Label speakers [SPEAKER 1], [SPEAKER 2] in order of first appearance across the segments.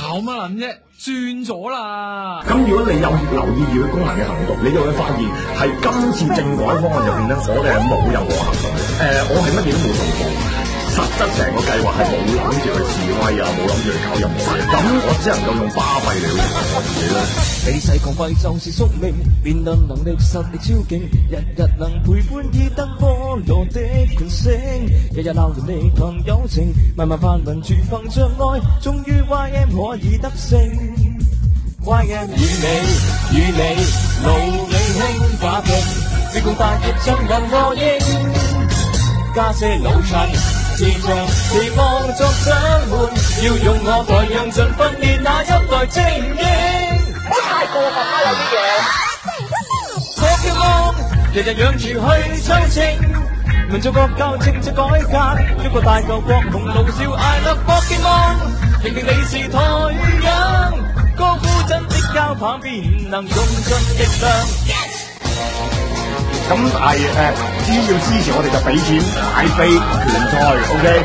[SPEAKER 1] 搞乜撚啫？轉咗啦！
[SPEAKER 2] 咁如果你有留意住佢功能嘅行動，你就會發現係今次政改方案入邊咧，我哋係冇任何行動。我係乜嘢都冇做過。實質成個計劃係冇諗住去示威啊，冇諗住去搞任何嘢。咁我只能夠用巴閉嚟去形容自己啦。
[SPEAKER 3] 被世狂貴就是宿命，辯論能力實力超勁，日日能陪伴以得菠蘿的群星，日日鬧人力憑友情，慢慢泛民住憑着愛，終於 YM 可以得勝。YM 與你努力興打拼，你共大業進人和應，加些老襯。視像期望作獎門，要用我台讓盡訓練那一代精英。
[SPEAKER 4] 太過分啦，有啲嘢。
[SPEAKER 3] 我叫夢，日日養住去唱情，民族國教政治改革，一個大舊國紅路笑，I love Pokemon，認定你是台樣，高呼真的交棒便能用盡力量。
[SPEAKER 2] 咁但係只要支持我哋就俾錢買飛拳賽 ，OK。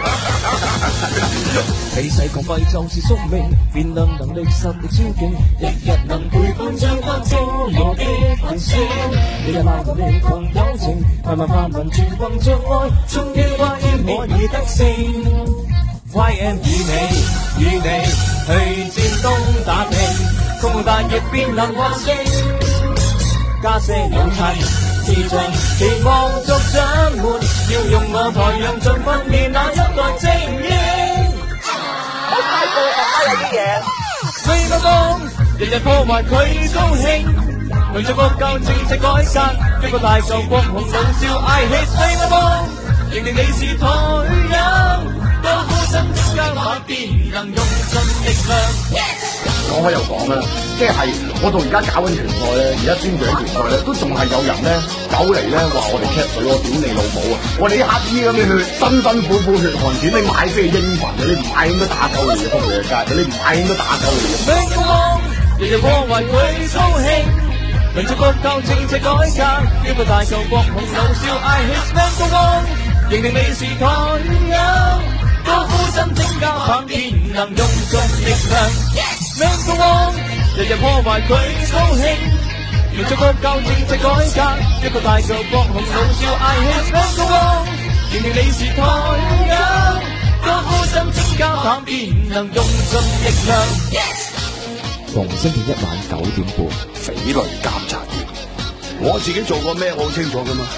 [SPEAKER 3] 被世狂貴就是宿命，辯論能力實力超勁，日日能陪伴將得菠蘿的群星，日日鬧人力憑友情，慢慢泛民全憑着愛，終於 YM 可以得勝。YM 與你去戰東打拼，共同大業便能獲勝，加些老襯。視像期望作獎門，要用我台讓盡訓練那一代精英。
[SPEAKER 4] 太過分啦，有啲嘢。
[SPEAKER 3] 飛個光，日日破壞佢高興，為咗國教政治改革，一個大舊國紅路笑，I hate 飛個光，認定你是台樣，高呼真的交馬便能用盡力量。
[SPEAKER 2] 講開又講啦，即係我到而家搞緊拳賽咧，而家專注緊拳賽咧，都仲係有人咧走嚟咧話我哋 cap 水，我屌你老母啊！我哋啲乞衣咁嘅血，辛辛苦苦血汗錢，你買飛應份嘅，你唔買應該打鳩你嘅，仆你嘅街，你唔買應該打鳩你嘅。
[SPEAKER 3] 明光日日破壞佢高興，民族國教政治改革，一個大舊國紅路笑，I hate 明光，認定你是台樣，高呼真正交棒便能用盡力量。明光日日破壞佢高興，民族國教政治改革，一個大舊國紅路笑，I hate 明光，認定你是台樣，高呼真正交棒便能用盡力量。
[SPEAKER 5] 逢星期一晚9點半，
[SPEAKER 6] 匪類監察員，我自己做過咩我好清楚噶嘛。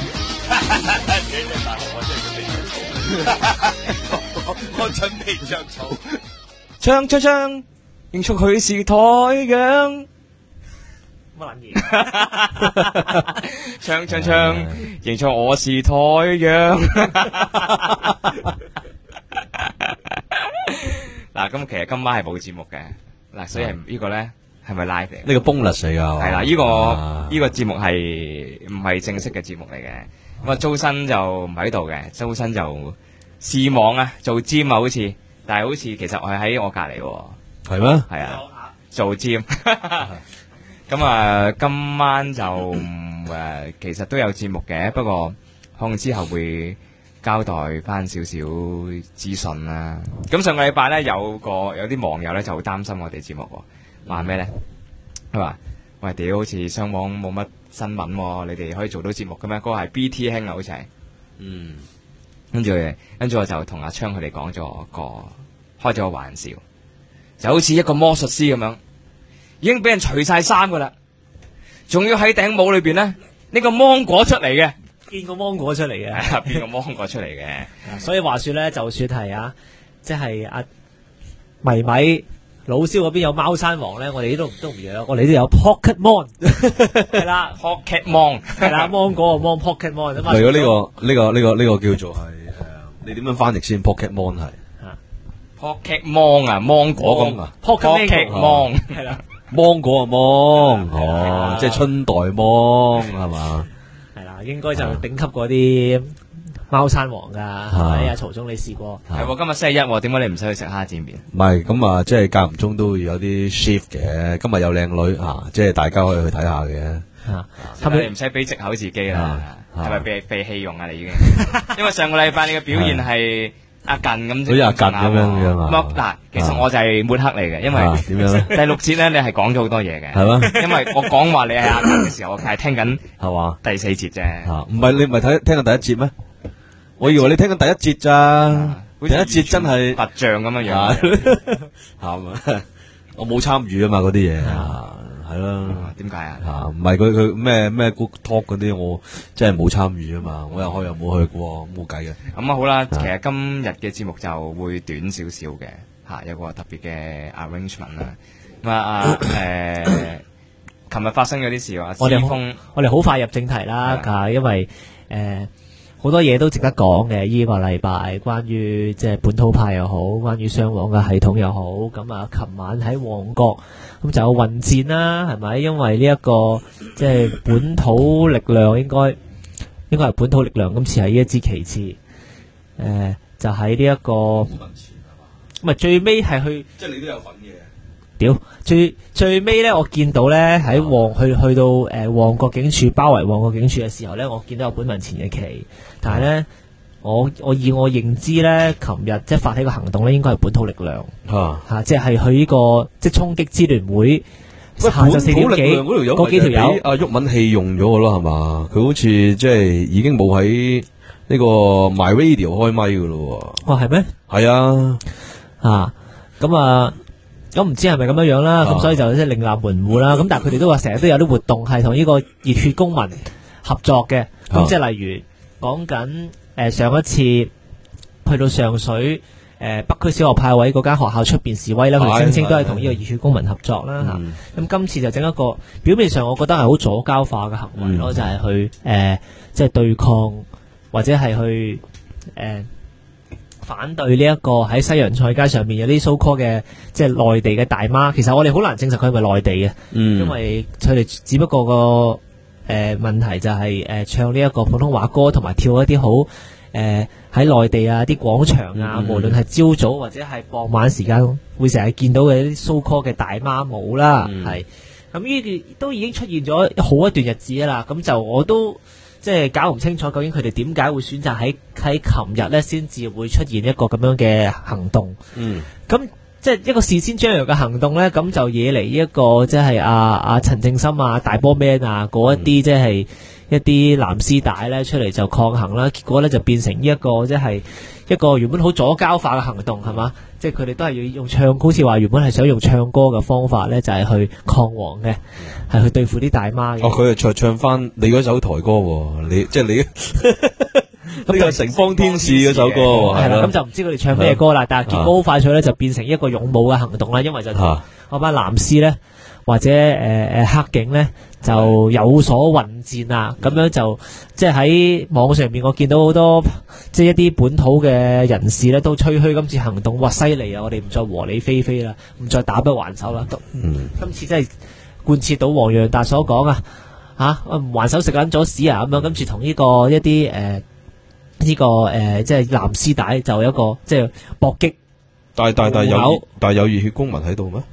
[SPEAKER 6] 我準備着草，
[SPEAKER 3] 唱，認出佢是台樣。乜撚嘢？唱，認出我是台樣。嗱，咁其實今晚係冇節目嘅，嗱，所以係呢個咧係咪 live 嚟？
[SPEAKER 5] 呢個 bonus 嚟㗎，
[SPEAKER 3] 係啦，呢個節目係唔係正式嘅節目嚟嘅？咁啊，周身就唔喺度嘅，周身就試網啊，做 gym 啊，好似，但係好似其實我係喺我隔離喎。
[SPEAKER 5] 係咩？
[SPEAKER 3] 係啊，做 gym。咁啊，今晚就其實都有節目嘅，不過可能之後會交代翻少少資訊啦。咁上個禮拜咧有啲網友咧就好擔心我哋節目喎，話咩咧？佢話：喂，屌，好似上網冇乜新聞喎，你哋可以做到節目嘅咩？嗰個係 BT 兄啊，好似係。嗯。跟住我就同阿昌佢哋開咗個玩笑，就好似一個魔術師咁樣，已經俾人除晒衫噶啦，仲要喺頂帽裏邊咧呢個芒果出嚟嘅，
[SPEAKER 7] 見個芒果出嚟嘅，
[SPEAKER 3] 變個芒果出嚟嘅。
[SPEAKER 7] 所以話說咧，就算係即係阿米老蕭嗰邊有貓山王咧，我哋都唔養，我哋都有 Pokemon 係啦
[SPEAKER 3] ，Pokemon 係
[SPEAKER 7] 啦，芒果個芒 Pokemon 啊嘛。
[SPEAKER 5] 如果呢個叫做係你點樣翻譯先 ？Pokemon 係
[SPEAKER 3] Pokemon 啊，芒果咁啊
[SPEAKER 7] ，Pokemon 係啦，
[SPEAKER 5] 芒果啊芒，即係春代芒係嘛？
[SPEAKER 7] 係啦，應該就頂級嗰啲貓山王噶。哎呀，曹總你試過？
[SPEAKER 3] 係喎，今日星期一，點解你唔使去食蝦煎麵？
[SPEAKER 5] 唔係咁啊，即係間唔中都會有啲 shift 嘅。今日有靚女即係大家可以去睇下嘅。
[SPEAKER 3] 係咪你唔使俾藉口自己啦？係咪被棄用啊？你已經，因為上個禮拜你嘅表現係阿近咁，
[SPEAKER 5] 好似阿近咁樣啊
[SPEAKER 3] 咁嗱，其實我就係抹黑嚟嘅，因為
[SPEAKER 5] 點樣咧？
[SPEAKER 3] 第六節咧，你係講咗好多嘢嘅，
[SPEAKER 5] 係咩？
[SPEAKER 3] 因為我講話你係阿近嘅時候，我係聽緊
[SPEAKER 5] 係嘛？
[SPEAKER 3] 第4節啫。
[SPEAKER 5] 唔係你唔係聽緊第一節咩？我以為你聽緊第一節咋？第一節真係
[SPEAKER 3] 拔象咁樣樣，
[SPEAKER 5] 係嘛？我冇參與啊嘛，嗰啲嘢係啦。
[SPEAKER 3] 點解啊？
[SPEAKER 5] 唔係佢咩 Good Talk 嗰啲，我真係冇參與啊嘛。我又去又冇去過，冇計嘅。
[SPEAKER 3] 咁啊好啦，其實今日嘅節目就會短少少嘅嚇，有個特別嘅 arrangement 啦。咁琴日發生咗啲事話，
[SPEAKER 7] 我哋好快入正題啦，因為好多嘢都值得講嘅。呢個禮拜關於即係本土派又好，關於雙簧嘅系統又好，咁啊，琴晚喺旺角咁就有混戰啦，係咪？因為呢一個即係本土力量應該係本土力量，今次係呢一支旗幟，就喺呢一個咁啊，最尾係去，
[SPEAKER 5] 即係你都有份嘅。
[SPEAKER 7] 屌，最尾咧，我見到咧喺去到旺角警署包圍旺角警署嘅時候咧，我見到有本民前嘅旗，但係咧我以我認知咧，琴日即係發起個行動咧，應該係本土力量即係去呢個即係衝擊支聯會。下晝4點幾嗰幾條友
[SPEAKER 5] 阿毓民棄用咗嘅咯，係嘛？佢好似即係已經冇喺呢個 My Radio 開咪嘅咯。哦，
[SPEAKER 7] 係咩？
[SPEAKER 5] 係啊，
[SPEAKER 7] 咁唔知係咪咁樣樣啦，咁所以就即係另立門戶啦。咁但係佢哋都話成日都有啲活動係同呢個熱血公民合作嘅。咁即係例如講緊上一次去到上水北區小學派位嗰間學校出邊示威啦，佢哋聲稱都係同呢個熱血公民合作啦。咁今次就整一個表面上我覺得係好左膠化嘅行為咯，就係去即係對抗或者係去反對呢一個喺西洋菜街上面有啲 so call 嘅即係內地嘅大媽，其實我哋好難證實佢係咪內地嘅，因為佢哋只不過個問題就係唱呢一個普通話歌，同埋跳一啲好喺內地啊啲廣場啊，無論係朝早或者係傍晚時間會成日見到嘅一啲 so call 嘅大媽舞啦，係咁呢啲都已經出現咗好一段日子啦，咁就我都即係搞唔清楚究竟佢哋點解會選擇喺琴日咧先至會出現一個咁樣嘅行動。咁即係一個事先張揚嘅行動咧，咁就惹嚟一個即係阿陳正深啊、大波 man 啊嗰一啲即係一啲藍絲帶咧出嚟就抗衡啦，結果咧就變成呢一個即係一個原本好左膠化嘅行動，係嘛？即係佢哋都係要用唱，好似話原本係想用唱歌嘅方法咧，就係去抗黃嘅，係去對付啲大媽嘅。
[SPEAKER 5] 佢係唱翻你嗰首台歌喎，你即係你呢個城邦天使嗰首歌
[SPEAKER 7] 係啦，咁就唔知佢哋唱咩歌啦。但係結果好快脆咧，就變成一個勇武嘅行動啦，因為就同嗰班藍絲咧或者黑警咧就有所混戰啊，咁樣就即係喺網上面我見到好多即係一啲本土嘅人士咧都吹噓今次行動，哇犀利啊！我哋唔再和理非非啦，唔再打不還手啦，今次真係貫徹到黃洋達所講唔還手食緊咗屎啊咁樣，跟住同呢個一啲即係藍絲帶就有一個即係搏擊，但
[SPEAKER 5] 係有熱血公民喺度咩？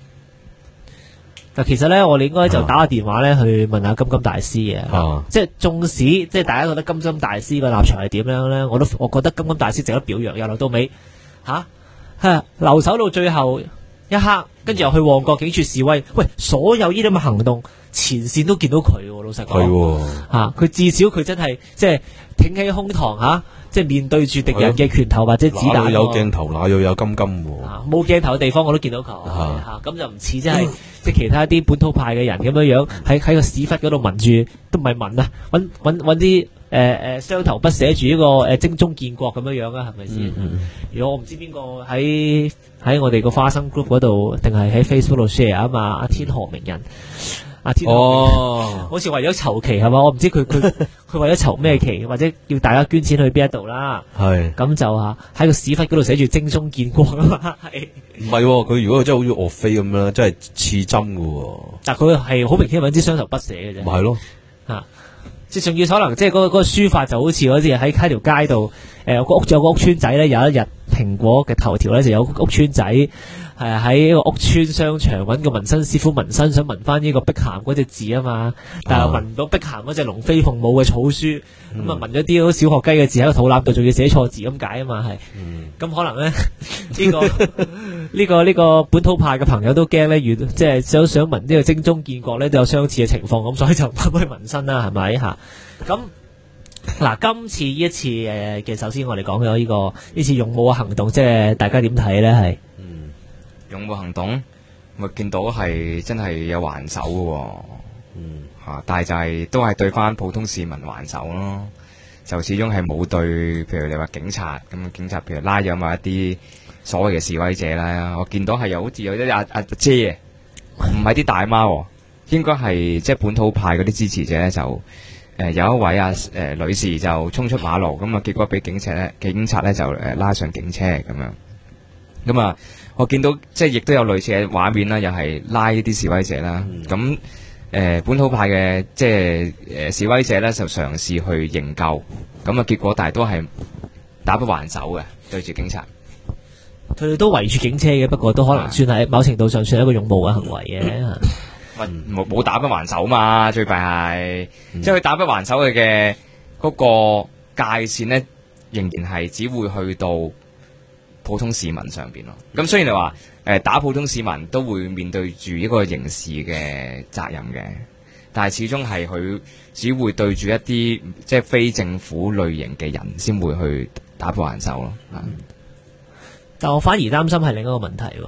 [SPEAKER 7] 其實咧，我哋應該就打個電話咧去問下金金大師嘅，即係縱使即係大家覺得金金大師個立場係點樣咧，我覺得金金大師值得表揚，由頭到尾留守到最後一刻，跟住又去旺角警署示威，喂，所有呢啲咁嘅行動前線都見到佢，老實講，佢至少佢真係即係挺起胸膛即係面對住敵人嘅拳頭或者子彈，
[SPEAKER 5] 有鏡頭，哪有金金
[SPEAKER 7] 冇鏡頭嘅地方我都見到佢，咁就唔似即係即係其他啲本土派嘅人咁樣樣喺個屎忽嗰度聞住，都唔係聞啊，搵啲雙頭筆寫住呢個精忠建國咁樣樣啊，係咪先？如果我唔知邊個喺我哋個花生 group 嗰度，定係喺 Facebook 度 share 啊嘛，阿天河名人。好似為咗籌旗係嘛？我唔知佢為咗籌咩旗，或者叫大家捐錢去邊一度啦。係咁就喺個屎忽嗰度寫住精忠建國啊嘛。係唔係？
[SPEAKER 5] 佢如果真係好似岳飛咁樣，真係刺針噶。但
[SPEAKER 7] 佢係好明顯揾支雙頭筆寫嘅啫。
[SPEAKER 5] 咪係咯，
[SPEAKER 7] 即係仲要可能即係嗰個書法就好似嗰啲喺條街度，有個屋村仔咧，有一日蘋果嘅頭條咧，就有屋村仔喺一個屋村商場揾個紋身師傅紋身，想紋翻呢個碧咸嗰隻字啊嘛，但係紋唔到碧咸嗰隻龍飛鳳舞嘅草書，咁啊紋咗啲好小學雞嘅字喺個肚腩度，仲要寫錯字咁解啊嘛，係，咁可能咧呢個本土派嘅朋友都驚咧，即係想紋呢個精忠建國咧，都有相似嘅情況，咁所以就唔去紋身啦，係咪吓？咁嗱，今次呢一次嘅，首先我哋講咗呢次勇武嘅行動，即係大家點睇咧？係
[SPEAKER 3] 勇武行動，我見到係真係有還手嘅，但係就係都係對翻普通市民還手咯，就始終係冇對，譬如你話警察咁，警察譬如拉咗某一啲所謂嘅示威者啦，我見到係好似有啲阿姐，唔係啲大媽，應該係即係本土派嗰啲支持者咧就。有一位女士就衝出馬路，咁啊結果俾警察咧就拉上警車咁樣。咁啊，我見到即係亦都有類似嘅畫面啦，又係拉呢啲示威者啦。咁本土派嘅即係示威者咧就嘗試去營救，咁啊結果但係都係打不還手嘅對住警察。
[SPEAKER 7] 佢哋都圍住警車嘅，不過都可能算係某程度上算係一個勇武嘅行為嘅。
[SPEAKER 3] 冇打不還手嘛，最弊係，即係佢打不還手嘅嗰個界線呢，仍然係只會去到普通市民上邊咯。咁雖然你話打普通市民都會面對住一個刑事嘅責任嘅，但係始終係佢只會對住一啲即係非政府類型嘅人先會去打不還手咯。
[SPEAKER 7] 但我反而擔心係另一個問題喎，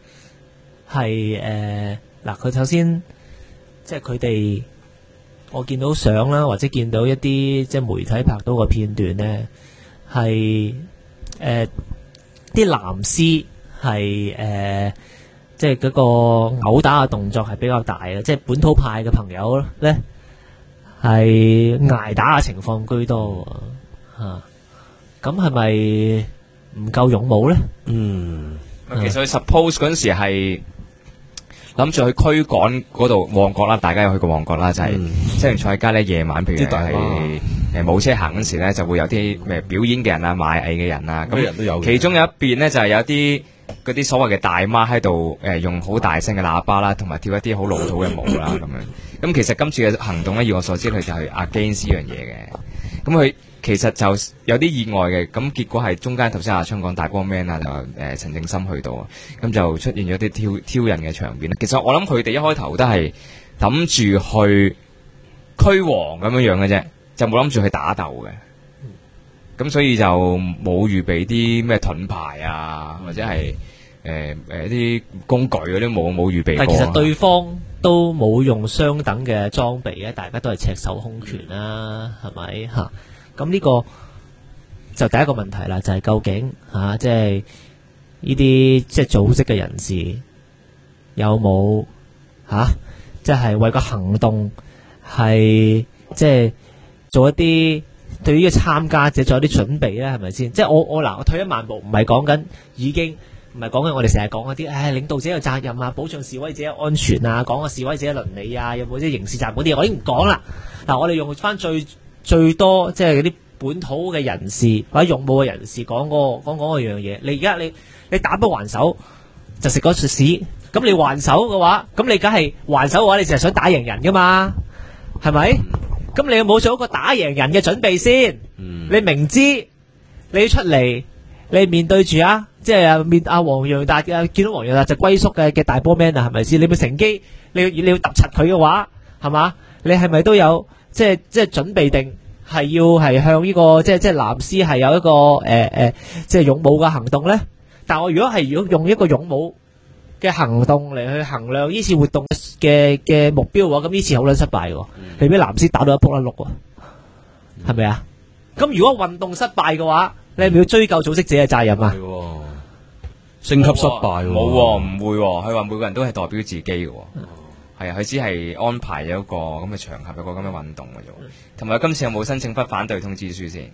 [SPEAKER 7] 係嗱，佢首先即係佢哋，我見到相啦，或者見到一啲即係媒體拍到個片段咧，係啲藍絲係即係嗰個毆打嘅動作係比較大嘅，即係本土派嘅朋友咧係捱打嘅情況居多嚇，咁係咪唔夠勇武咧？
[SPEAKER 3] 其實佢 suppose 嗰陣時係。諗住去驅趕嗰度旺角啦，大家有去過旺角啦，就係西洋菜街咧夜晚，譬如係冇車行嗰時咧，就會有啲表演嘅人啊、賣藝嘅人啊，咁其中有一邊咧就係有啲嗰啲所謂嘅大媽喺度用好大聲嘅喇叭啦，同埋跳一啲好老土嘅舞啦咁樣。咁其實今次嘅行動咧，以我所知佢就係 against 呢樣嘢嘅。咁佢其實就有啲意外嘅，咁結果係中間頭先阿昌講大波 man 啊，就陳正深去到啊，咁就出現咗啲挑釁嘅場面。其實我諗佢哋一開頭都係諗住去驅蝗咁樣嘅啫，就冇諗住去打鬥嘅。咁所以就冇預備啲咩盾牌啊，或者係啲工具嗰啲冇預備過。
[SPEAKER 7] 但其實對方都冇用相等嘅裝備嘅，大家都係赤手空拳啦，係咪嚇？咁呢個就第一個問題啦，就係究竟即係呢啲即係組織嘅人士有冇即係為個行動係即係做一啲對於呢個參加者做一啲準備咧，係咪先？即係我退一萬步，唔係講緊唔係講緊我哋成日講嗰啲，領導者有責任啊，保障示威者安全啊，講個示威者倫理啊，有冇啲刑事責任嗰啲，我已經唔講啦。嗱，我哋用翻最多即係嗰啲本土嘅人士或者勇武嘅人士講嗰樣嘢。你而家你打不還手就食嗰坨屎，咁你還手嘅話，咁你梗係還手嘅話，你就係想打贏人噶嘛，係咪？咁你有冇做一個打贏人嘅準備先？你明知你要出嚟，你面對住即係面黃洋達見到黃洋達就龜縮嘅大波 man 啊，係咪先？你咪乘機你要揼柒佢嘅話，係嘛？你係咪都有？即係準備定係要係向呢個即係藍絲係有一個即係勇武嘅行動咧？但我如果用一個勇武嘅行動嚟去衡量呢次活動嘅目標嘅話，咁呢次好撚失敗嘅，你俾藍絲打到一仆一碌喎，係咪啊？咁如果運動失敗嘅話，你係咪要追究組織者嘅責任啊？
[SPEAKER 5] 升級失敗
[SPEAKER 3] 冇唔會，佢話每個人都係代表自己嘅。係啊，佢只係安排咗一個咁嘅場合，有個咁嘅運動嘅啫。同埋今次有冇申請不反對通知書先？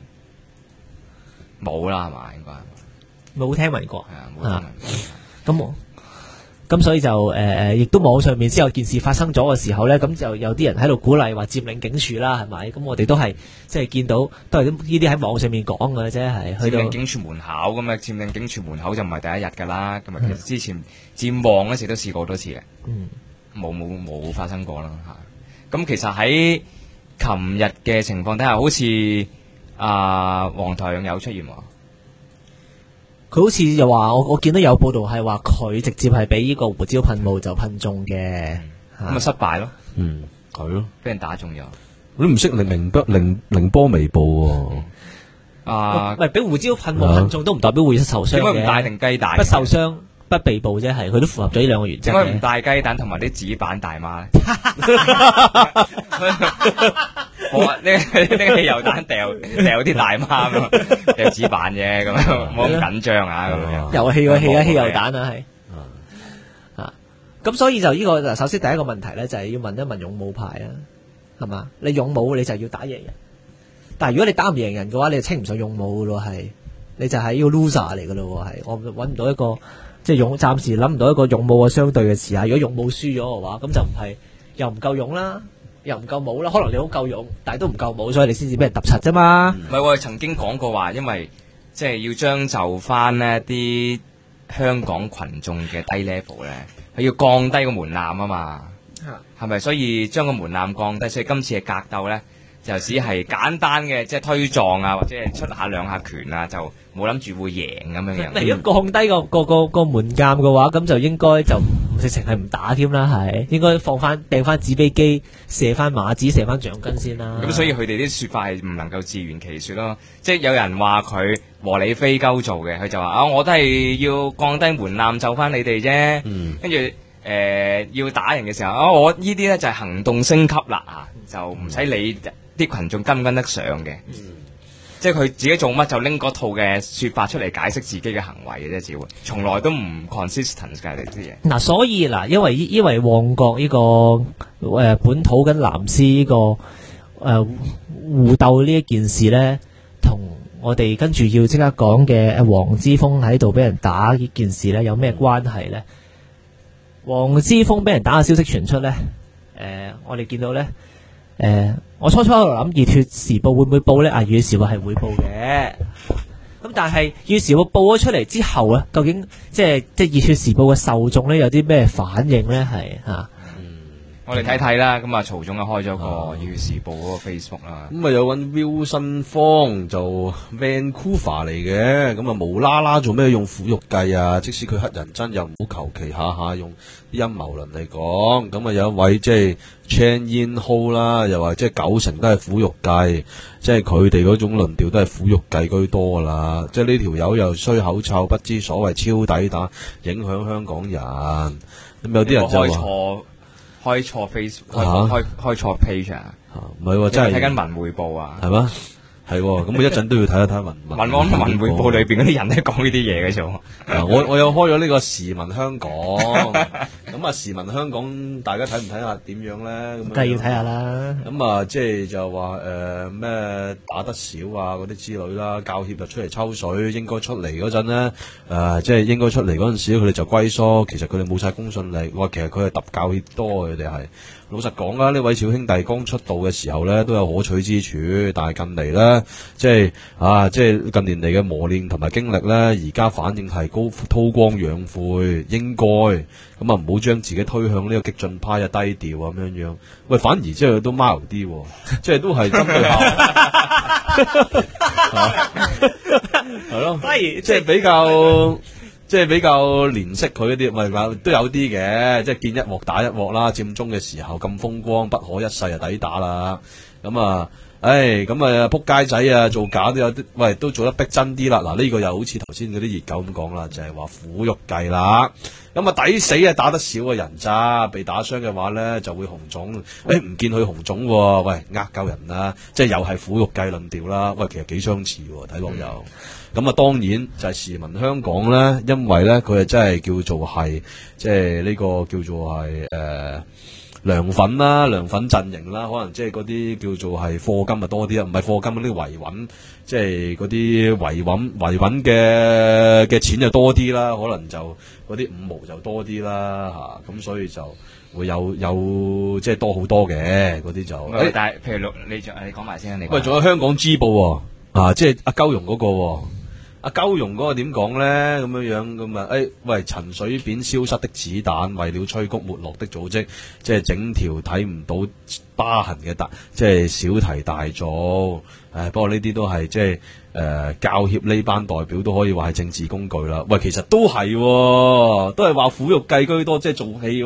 [SPEAKER 3] 冇啦，係嘛？應該冇聽聞過。係啊，冇聽聞過。
[SPEAKER 7] 咁所以就亦都網上面之後件事發生咗嘅時候咧，咁就有啲人喺度鼓勵話佔領警署啦，係咪？咁我哋都係即係見到都係呢啲喺網上面講嘅啫，係去到
[SPEAKER 3] 佔領警署門口咁啊，佔領警署門口就唔係第一日㗎啦。咁啊，其實之前佔旺嗰時都試過好多次嘅，冇發生過啦嚇。咁其實喺琴日嘅情況底下，好似黃台仰有出現喎。
[SPEAKER 7] 佢好似又話我見到有報道係話佢直接係俾呢個胡椒噴霧就噴中嘅，
[SPEAKER 3] 咁啊失敗咯。
[SPEAKER 5] 係咯，
[SPEAKER 3] 俾人打中咗。
[SPEAKER 5] 你唔識寧波微報
[SPEAKER 7] 唔係俾胡椒噴霧噴中都唔代表會受傷嘅。
[SPEAKER 3] 點解唔帶定雞蛋？
[SPEAKER 7] 不受傷不被捕啫，係佢都符合咗呢兩個原則嘅。
[SPEAKER 3] 點解唔帶雞蛋同埋啲紙板大媽？我呢個汽油彈掉啲大媽咁，掉紙板啫，咁樣冇咁緊張啊，咁樣。
[SPEAKER 7] 遊戲個氣啊，汽油彈啊，係咁所以就呢個首先第一個問題咧，就係要問一問勇武派啊，係嘛？你勇武你就要打贏人，但係如果你打唔贏人嘅話，你就稱唔上勇武噶咯，係你就係呢個 loser 嚟噶咯，係我揾唔到一個即係暫時諗唔到一個勇武嘅相對嘅詞啊。如果勇武輸咗嘅話，咁就唔係又唔夠勇啦。又唔夠武啦，可能你好夠勇，但係都唔夠武，所以你先至俾人揼柒啫嘛。
[SPEAKER 3] 唔係我哋曾經講過話，因為即係要將就翻呢啲香港群眾嘅低 level 咧，係要降低個門檻啊嘛。係咪？所以將個門檻降低，所以今次嘅格鬥咧就只係簡單嘅，即係推撞啊，或者係出下兩下拳啊，就冇諗住會贏咁樣樣。
[SPEAKER 7] 如果降低個門檻嘅話，咁就應該就直情係唔打添啦，係應該掟翻紙飛機，射翻馬子，射翻獎金先啦。
[SPEAKER 3] 咁所以佢哋啲說法係唔能夠自圓其說咯。即係有人話佢和理非鳩做嘅，佢就話我都係要降低門檻就翻你哋啫。跟住要打人嘅時候，我呢啲咧就係行動升級啦，就唔使理啲群眾跟唔跟得上嘅。即係佢自己做乜就拎嗰套嘅說法出嚟解釋自己嘅行為嘅啫，只會從來都唔 consistent 嘅呢啲嘢。
[SPEAKER 7] 所以因為旺角呢個本土跟藍絲呢個互鬥呢一件事咧，同我哋跟住要即刻講嘅黃之鋒喺度俾人打呢件事咧，有咩關係咧？黃之鋒俾人打嘅消息傳出咧，我哋見到咧。我初喺度諗熱血時報會唔會報呢？熱血時報係會報嘅，咁但係熱血時報報咗出嚟之後咧，究竟即係熱血時報嘅受眾咧有啲咩反應咧？係
[SPEAKER 3] 我哋睇睇啦。咁曹總啊開咗個熱血時報嗰個 Facebook 啦。
[SPEAKER 5] 咁啊有揾 Wilson 方就 Vancouver 嚟嘅，咁啊無啦啦做咩用苦肉計啊？即使佢黑人憎又唔好求其下下用陰謀論嚟講。咁啊有一位即係 Chan Yin Ho 啦，又話即係90%都係苦肉計，即係佢哋嗰種論調都係苦肉計居多噶啦。即係呢條友又衰口臭，不知所謂，超抵打，影響香港人。咁有啲人就話
[SPEAKER 3] 開錯 Facebook， 開錯 page 啊！
[SPEAKER 5] 唔係喎，真係
[SPEAKER 3] 睇緊文匯報啊！
[SPEAKER 5] 係嗎？係喎，咁我一陣都要睇一睇文
[SPEAKER 3] 匯報裏邊嗰啲人都講呢啲嘢嘅啫。
[SPEAKER 5] 我又開咗呢個時聞香港，咁啊時聞香港，大家睇唔睇下點樣咧？咁
[SPEAKER 7] 梗係要睇下啦。
[SPEAKER 5] 咁即係就話咩打得少啊嗰啲之類啦，教協就出嚟抽水，應該出嚟嗰陣咧，即係應該出嚟嗰陣時，佢哋就龜縮，其實佢哋冇晒公信力。其實佢係揼教協多，佢哋係。老實講啦，呢位小兄弟剛出道嘅時候咧，都有可取之處，但係近嚟咧，即係近年嚟嘅磨練同埋經歷咧，而家反應係韜光養晦，應該咁啊，唔好將自己推向呢個激進派啊，低調咁樣。喂，反而即係都 mild 啲，即係都係針對下，係咯，即係比較。即係比較憐惜佢嗰啲，咪都有啲嘅，即係見一鑊打一鑊啦。佔中嘅時候咁風光，不可一世啊，抵打啦。咁啊，撲街仔啊，做假都有啲，喂，都做得逼真啲啦。嗱，呢個又好似頭先嗰啲熱狗咁講啦，就係話苦肉計啦。咁啊，抵死啊，打得少嘅人渣，被打傷嘅話咧就會紅腫。唔見佢紅腫喎，喂，鳩人啦，即係又係苦肉計論調啦。喂，其實幾相似喎，睇落又。咁啊，當然就係時聞香港咧，因為咧佢係真係叫做係，即係呢個叫做係涼粉啦、涼粉陣營啦，可能即係嗰啲叫做係課金啊多啲啦，唔係課金嗰啲維穩，即係嗰啲維穩嘅錢就多啲啦，可能就嗰啲五毛就多啲啦嚇，咁所以就會有即係多好多嘅嗰啲就。
[SPEAKER 3] 但係譬如你講埋先，你
[SPEAKER 5] 喂，仲有香港支部喎，即係阿鳩容嗰個喎。阿鳩容嗰個點講咧？咁樣咁啊？喂，陳水扁消失的子彈，為了催谷沒落的組織，即係整條睇唔到疤痕嘅即係小題大做。不過呢啲都係即係教協呢班代表都可以話係政治工具啦。喂，其實都係，都係話苦肉計居多，即係做戲。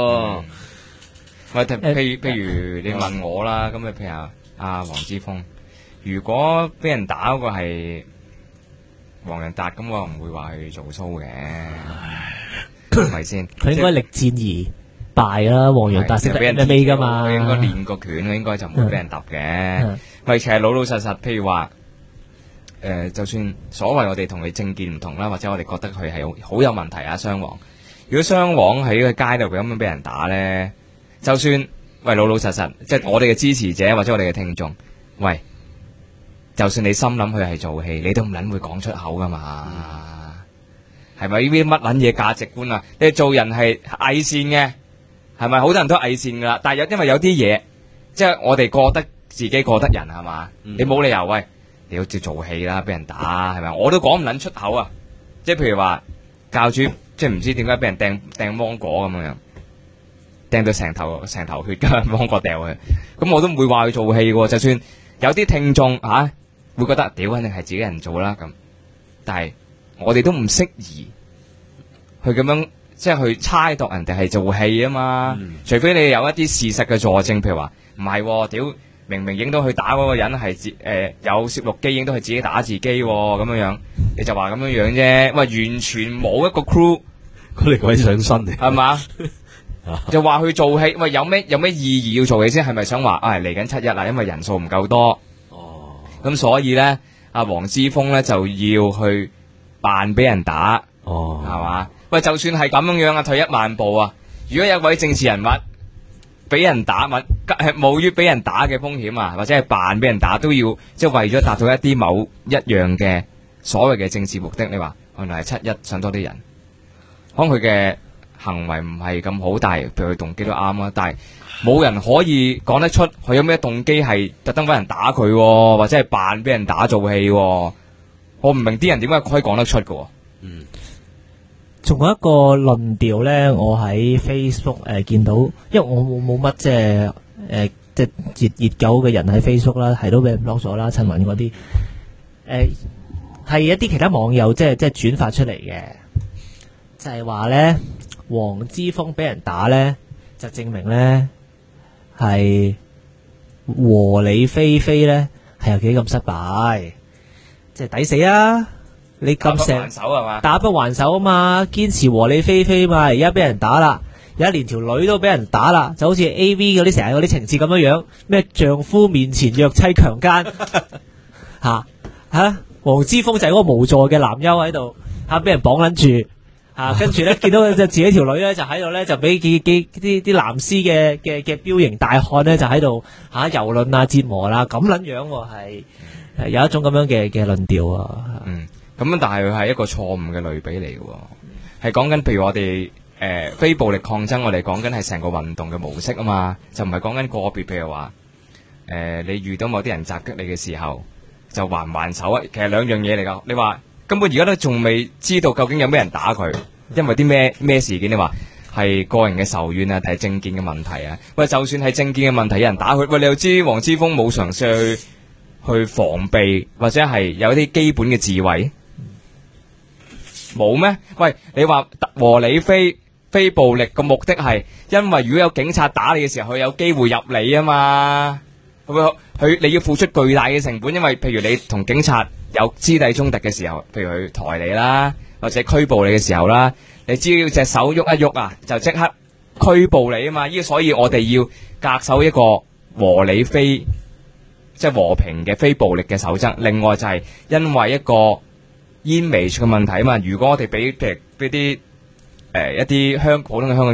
[SPEAKER 3] 喂，譬如你問我啦，咁譬如阿黃之鋒，如果俾人打嗰個係黃仁達，咁我唔會話去做 show 嘅，係咪先？
[SPEAKER 7] 佢應該力戰而敗啦，黃仁達識得咩尾噶嘛？
[SPEAKER 3] 佢應該練過拳，佢應該就唔會俾人揼嘅。咪其實老實實，譬如話就算所謂我哋同你政見唔同啦，或者我哋覺得佢係好有問題啊，雙黃。如果雙黃喺個街度咁樣俾人打咧，就算喂老實實，即係我哋嘅支持者或者我哋嘅聽眾，喂。就算你心諗佢係做戲，你都唔撚會講出口噶嘛？係咪呢啲乜撚嘢價值觀啊？你做人係偽善嘅，係咪？好多人都偽善噶啦，但係因為有啲嘢，即係我哋過得自己過得人係嘛？你冇理由喂，你好似做戲啦，俾人打係咪？我都講唔撚出口啊！即係譬如話教主，即係唔知點解俾人掟芒果咁樣，掟到成頭血㗎，芒果掉去，咁我都唔會話佢做戲喎。就算有啲聽眾會覺得屌肯定係自己人做啦咁，但係我哋都唔適宜去咁樣即係去猜度人哋係做戲啊嘛。除非你有一啲事實嘅佐證，譬如話唔係屌明明影到佢打嗰個人係有攝錄機影到佢自己打自己咁樣，你就話咁樣樣啫。喂，完全冇一個 crew，
[SPEAKER 5] 佢哋鬼上身嚟
[SPEAKER 3] 係嘛？就話去做戲，喂有咩意義要做戲先？係咪想話嚟緊7日啦，因為人數唔夠多。咁所以咧，阿黃之鋒咧就要去扮俾人打，係嘛？喂，就算係咁樣啊，退一萬步啊，如果有一位政治人物俾人打，係冒於俾人打嘅風險啊，或者係扮俾人打，都要即係為咗達到一啲某一樣嘅所謂嘅政治目的。你話原來係7-1上多啲人，可能佢嘅行為唔係咁好，但係譬如佢動機都啱啊，但係冇人可以講得出佢有咩動機係特登俾人打佢，或者係扮俾人打做戲。我唔明啲人點解可以講得出嘅。
[SPEAKER 7] 仲有一個論調咧，我喺 Facebook 見到，因為我冇乜即係熱狗嘅人喺 Facebook 啦，係都俾人 block 咗啦，陳雲嗰啲係一啲其他網友即係轉發出嚟嘅，就係話咧黃之鋒俾人打咧，就證明咧。係和理非非咧，係有幾咁失敗，即係抵死啊！你咁成打不還手啊嘛，堅持和理非非嘛，而家俾人打啦，而家連條女都俾人打啦，就好似 AV 嗰啲成日嗰啲情節咁樣樣，咩丈夫面前虐妻強姦吓，黃之鋒就係嗰個無助嘅男優喺度俾人綁撚住。跟住咧，見到自己條女咧就喺度咧，就俾啲藍絲嘅彪形大漢咧就喺度蹂躪折磨啦，咁撚樣係有一種咁樣嘅論調啊。
[SPEAKER 3] 咁但係佢係一個錯誤嘅類比嚟嘅，係講緊譬如我哋非暴力抗爭，我哋講緊係成個運動嘅模式啊嘛，就唔係講緊個別，譬如話你遇到某啲人襲擊你嘅時候，就還唔還手啊？其實兩樣嘢嚟噶，你話。根本而家都仲未知道究竟有咩人打佢，因為啲咩事件？你話係個人嘅仇怨啊，定係政見嘅問題啊？喂，就算係政見嘅問題，有人打佢，喂，你又知黃之鋒冇嘗試去防備，或者係有啲基本嘅智慧，冇咩？喂，你話和理非暴力嘅目的係，因為如果有警察打你嘅時候，佢有機會入你啊嘛，你要付出巨大嘅成本，因為譬如你同警察有肢體衝突嘅時候，譬如佢抬你啦，或者拘捕你嘅時候啦，你只要隻手喐一喐啊，就即刻拘捕你啊嘛。所以我哋要恪守一個和理非，即係和平嘅非暴力嘅守則。另外就係因為一個 image 嘅問題啊嘛。如果我哋俾啲一啲普通嘅香港人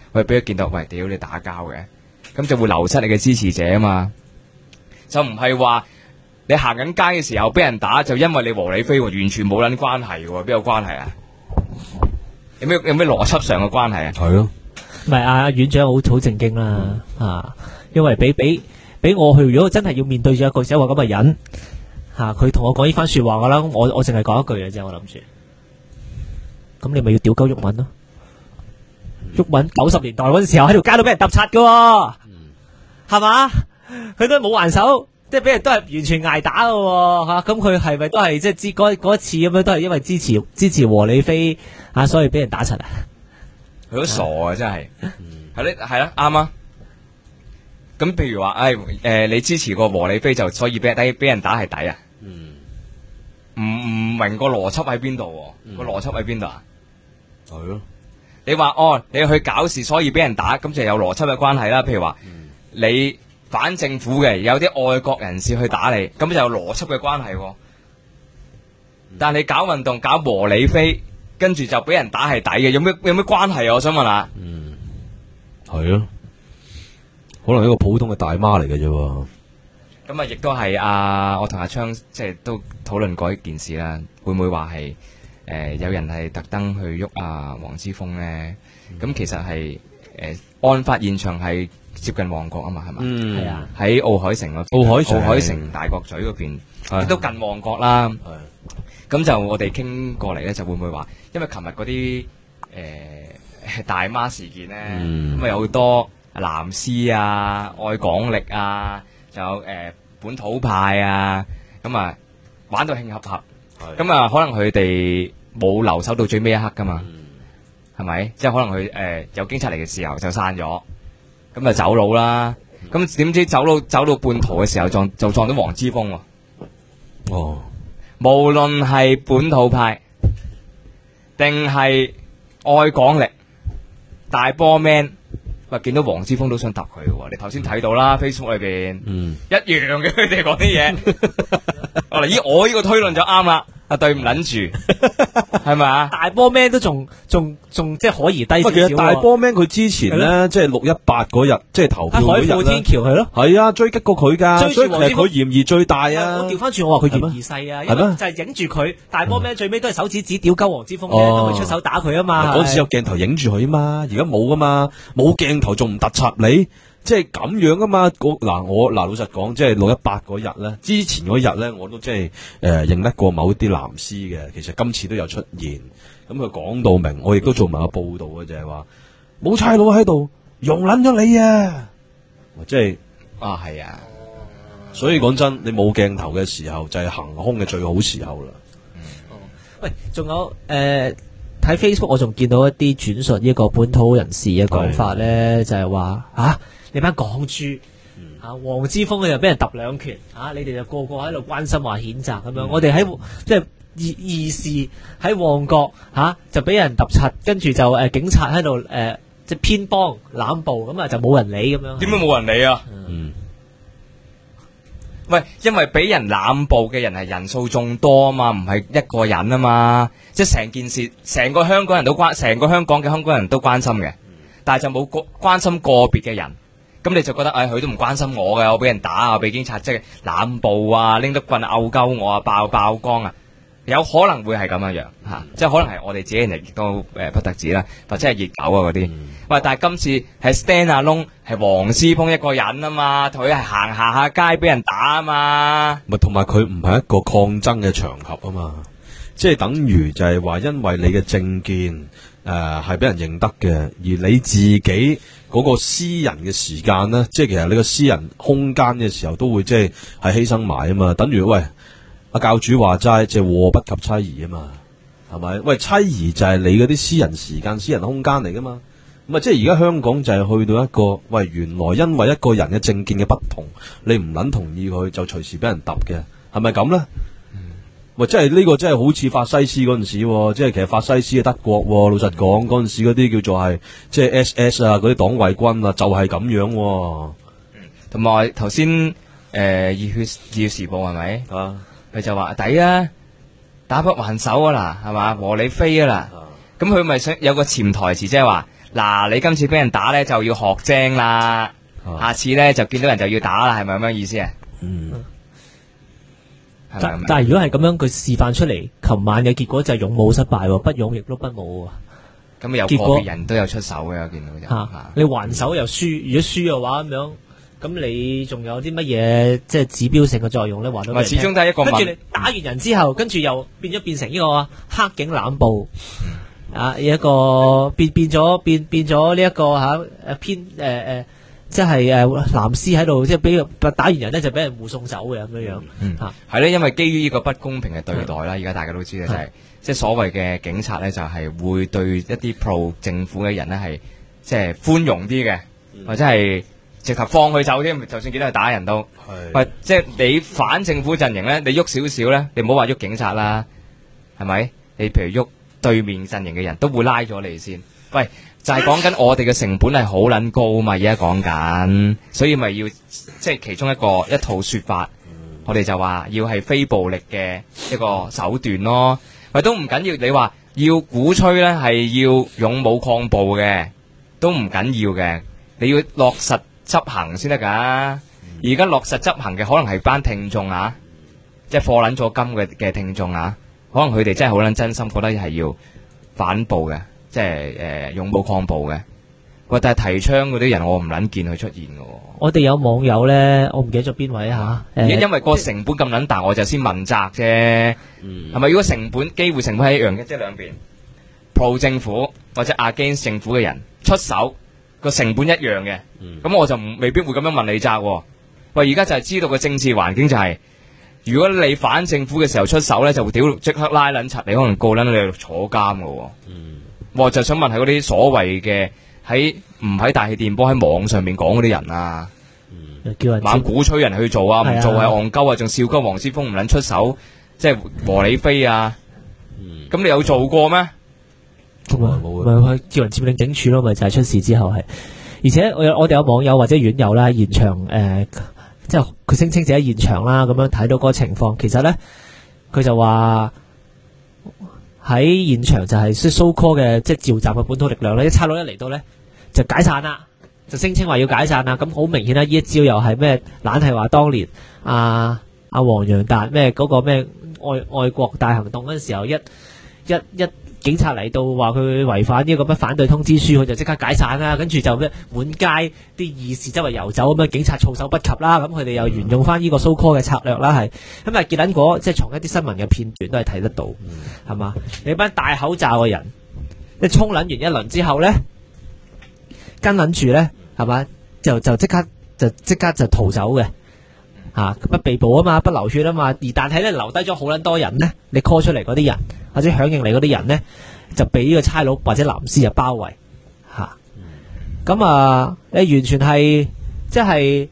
[SPEAKER 3] 喂，俾佢見到，喂，屌你打交嘅，咁就會流失你嘅支持者啊嘛，就唔係話你行緊街嘅時候俾人打，就因為你和理非喎，完全冇撚關係喎，邊有關係啊？有咩邏輯上嘅關係啊？
[SPEAKER 5] 係咯，
[SPEAKER 7] 唔係阿院長好正經啦，因為俾我去，如果真係要面對住一個寫話咁嘅人，佢同我講呢番說話噶啦，我淨係講一句嘅啫，我諗住，咁你咪要屌鳩毓民咯。毓民90年代嗰陣時候喺條街度俾人揼柒噶，係嘛？佢都冇還手，即係俾人都係完全挨打噶吓。咁佢係咪都係即係嗰一次咁樣，都係因為支持和理非所以俾人打柒啊？
[SPEAKER 3] 佢都傻啊，真係係啦，啱啊。咁譬如話，你支持個和理非就所以俾人打係抵啊？唔明個邏輯喺邊度？個邏輯喺邊度啊？
[SPEAKER 5] 係咯。
[SPEAKER 3] 你話你去搞事，所以俾人打，咁就有邏輯嘅關係啦。譬如話，你反政府嘅，有啲愛國人士去打你，咁就有邏輯嘅關係。但係你搞運動搞和理非，跟住就俾人打係抵嘅，有咩關係啊？我想問下。
[SPEAKER 5] 係咯，可能一個普通嘅大媽嚟嘅啫。
[SPEAKER 3] 咁啊，亦都係我同阿昌即係都討論過一件事啦。會唔會話係有人係特登去喐黃之鋒咧？咁其實係案發現場係接近旺角啊嘛，係嘛？係啊，喺奧海城奧海城大角咀嗰邊，亦都近旺角啦。咁就我哋傾過嚟咧，就會唔會話，因為琴日嗰啲大媽事件咧，咁有好多藍絲愛港力仲有本土派咁玩到興合合，咁可能佢哋冇留守到最尾一刻噶嘛，係咪？即係可能佢有警察嚟嘅時候就散咗，咁就走佬啦。咁點知走到半途嘅時候就撞到黃之鋒喎。無論係本土派定係愛港力大波 man， 見到黃之鋒都想揼佢喎。你頭先睇到啦，Facebook 裏邊一樣嘅，佢哋講啲嘢。我呢個推論就啱啦。對唔撚住，係咪啊？大波 man 都仲即係可疑低少少。其實
[SPEAKER 5] 大波 man 佢之前咧，即係618嗰日，即係投票嗰日咧，海富天橋係咯，係啊，追擊過佢噶，所以其實佢嫌疑最大啊。我調翻轉，我話佢嫌疑細啊，因為就係影住佢大波 man 最尾都係手指指屌鳩黃之鋒嘅，都會出手打佢啊嘛。 嗰次有鏡頭影住佢啊嘛，而家冇噶嘛，冇鏡頭仲唔突插你？即係咁樣噶嘛？我老實講，即係618嗰日咧，之前嗰日咧，我都即係認得過某啲藍絲嘅。其實今次都有出現，咁佢講到明，我亦都做埋個報道嘅，就係話冇差佬喺度容撚咗你啊！即係係啊，所以講真，你冇鏡頭嘅時候就係行兇嘅最好時候啦。
[SPEAKER 7] 喂，仲有睇 Facebook 我仲見到一啲轉述一個本土人士嘅講法咧，就係話你班港豬黃之鋒佢就俾人揼2拳你哋就個個喺度關心話譴責咁樣，我哋喺即係義士喺旺角就俾人揼柒，跟住就警察喺度即係偏幫濫捕，咁就冇人理咁樣。
[SPEAKER 3] 點解冇人理啊？喂，因為俾人濫捕嘅人係人數眾多啊嘛，唔係一個人啊嘛，即係成件事，成個香港嘅香港人都關心嘅，但係就冇關心個別嘅人。咁你就覺得佢都唔關心我嘅，我俾人打俾警察即係濫捕拎得棍毆鳩我爆光有可能會係咁樣即係可能係我哋自己人亦都不得止啦，或者係熱狗嗰啲。喂，但係今次係 stand alone 係黃之鋒一個人啊嘛，佢係行下街俾人打啊嘛。
[SPEAKER 5] 咪同埋佢唔係一個抗爭嘅場合啊嘛，即係等於就係話因為你嘅政見係俾人認得嘅，而你自己嗰個私人嘅時間呢，即係其實你個私人空間嘅時候都會即係犧牲埋啊嘛。等於喂阿教主話齋，即係禍不及妻兒啊嘛，係咪？喂，妻兒就係你嗰啲私人時間、私人空間嚟噶嘛。咁啊，即係而家香港就係去到一個喂，原來因為一個人嘅政見嘅不同，你唔撚同意佢就隨時俾人揼嘅，係咪咁咧？喂，即係呢個真係好似法西斯嗰陣時，即係其實法西斯嘅德國，老實講嗰陣時嗰啲叫做係即係 SS 嗰啲黨衛軍就係咁樣。
[SPEAKER 3] 同埋頭先熱血時報係咪佢就話抵啊，打不還手啊啦，係嘛，和理非啊啦。咁佢咪想有個潛台詞，即係話嗱，你今次俾人打咧就要學精啦，下次咧就見到人就要打啦，係咪咁樣意思啊？
[SPEAKER 7] 但係如果係咁樣，佢示範出嚟，琴晚嘅結果就係勇武失敗喎，不勇亦都不武喎。
[SPEAKER 3] 咁有個別人都有出手嘅，我見到就
[SPEAKER 7] 你還手又輸，如果輸嘅話咁樣，咁你仲有啲乜嘢即係指標性嘅作用咧？話到俾人聽，
[SPEAKER 3] 始終都係一個
[SPEAKER 7] 跟住你打完人之後，跟住又變成呢個黑警濫捕一個變咗呢一個偏即係藍絲喺度，即係俾打完人咧就俾人護送走嘅咁樣
[SPEAKER 3] 係咧，因為基於呢個不公平嘅對待啦，而家大家都知咧就係即係所謂嘅警察咧就係會對一啲 pro 政府嘅人咧係即係寬容啲嘅，或者係直頭放佢走添，就算見到佢打人都喂，即係你反政府陣營咧，你喐少少咧，你唔好話喐警察啦，係咪？你譬如喐對面陣營嘅人都會拉咗你先，喂。就係講緊我哋嘅成本係好撚高嘛，而家講緊，所以咪要即係其中一套說法，我哋就話要係非暴力嘅一個手段咯。喂，都唔緊要，你話要鼓吹咧係要勇武抗暴嘅，都唔緊要嘅，你要落實執行先得噶。而家落實執行嘅可能係班聽眾啊，即係課撚咗金嘅聽眾啊，可能佢哋真係好撚真心覺得係要反暴嘅。即係勇武抗暴嘅，喂！但係提倡嗰啲人，我唔撚見佢出現嘅。
[SPEAKER 7] 我哋有網友咧，我唔記得咗邊位吓。
[SPEAKER 3] 而家因為個成本咁撚大，我就先問責啫。係咪？如果機會成本係一樣嘅，即係兩邊 pro 政府或者 against 政府嘅人出手，個成本一樣嘅，咁我就未必會咁樣問你責。喂！而家就係知道個政治環境就係，如果你反政府嘅時候出手咧，就會即刻拉撚柒你，可能告撚你坐監嘅。我就想問係嗰啲所謂嘅唔喺大氣電波喺網上面講嗰啲人啊，
[SPEAKER 7] 叫人
[SPEAKER 3] 猛鼓吹人去做啊，唔做係戇鳩啊，仲笑鳩黃之鋒唔撚出手，即係和理非啊，咁你有做過咩？
[SPEAKER 7] 冇去叫人佔領警署咯，咪就係出事之後係，而且我哋有網友或者院友啦，現場即係佢聲稱自己喺現場啦，咁樣睇到嗰個情況，其實咧佢就話。喺現場就係so call嘅即係召集嘅本土力量咧，啲差佬一嚟到咧就解散啦，就聲稱話要解散啦。咁好明顯啦，呢一招又係咩？懶係話當年阿黃洋達咩嗰個咩愛國大行動嗰陣時候，一警察嚟到話佢違反呢個乜反對通知書，佢就即刻解散啦。跟住就咩滿街啲義士周圍遊走咁樣，警察措手不及啦。咁佢哋又沿用翻呢個so call嘅策略啦，係咁啊！結撚果即係從一啲新聞嘅片段都係睇得到，係嘛？你班戴口罩嘅人，你衝撚完一輪之後咧，跟撚住咧，係嘛？就即刻就逃走嘅。不被捕啊嘛，不流血啊嘛，但係咧留低咗好撚多人咧，你 call 出嚟嗰啲人或者響應嚟嗰啲人咧，就俾呢個差佬或者藍絲就包圍吓，咁你完全係即係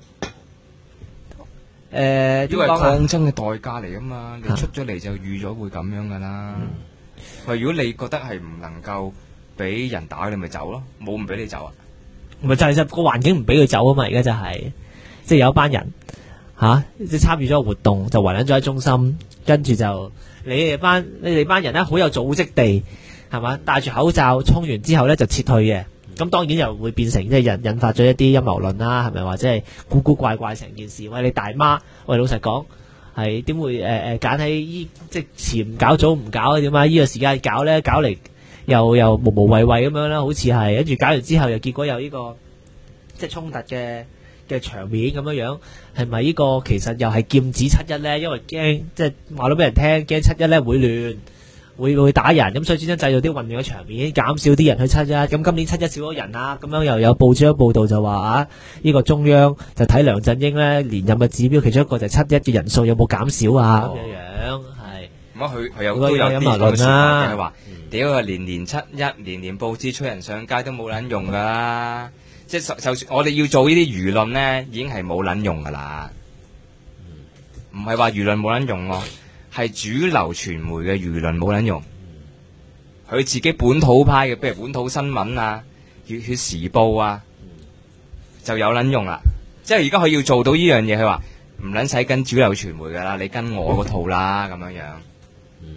[SPEAKER 3] 因為抗爭嘅代價嚟啊嘛，你出咗嚟就預咗會咁樣噶啦。喂，如果你覺得係唔能夠俾人打，你咪走咯，冇唔俾你走啊？
[SPEAKER 7] 咪就係個環境唔俾佢走啊嘛，而家就係即係有一班人。即係參與咗個活動，就圍撚咗喺中心，跟住就你哋班人咧，好有組織地，係嘛？戴住口罩衝完之後咧就撤退嘅，咁當然又會變成即係引發咗一啲陰謀論啦，係咪？或者係古古怪怪成件事？喂，你大媽，喂，老實講係點會揀喺即係遲唔搞早唔搞點啊？呢個時間搞咧，搞嚟又無無謂謂咁樣啦，好似係跟住搞完之後又結果有呢個即係衝突嘅場面咁樣，係咪呢個其實又係劍指7·1咧？因為驚即係話到俾人聽，驚7·1咧會亂，會打人，咁所以專登製造啲混亂嘅場面，減少啲人去7·1。咁今年7·1少咗人啊，咁樣又有報章報道就話呢個中央就睇梁振英咧連任嘅指標，其中一個就係7·1嘅人數有冇減少啊？咁樣係。
[SPEAKER 3] 咁佢都有啲咁嘅說法嘅，話屌啊年7·1，年報紙吹人上街都冇撚用噶啦。即係就算我哋要做呢啲輿論咧，已經係冇撚用噶啦。唔係話輿論冇撚用咯，係主流傳媒嘅輿論冇撚用。佢自己本土派嘅，譬如本土新聞啊、熱血時報啊，就有撚用啦。即係而家佢要做到呢樣嘢，佢話唔撚使跟主流傳媒噶啦，你跟我嗰套啦咁樣樣。唔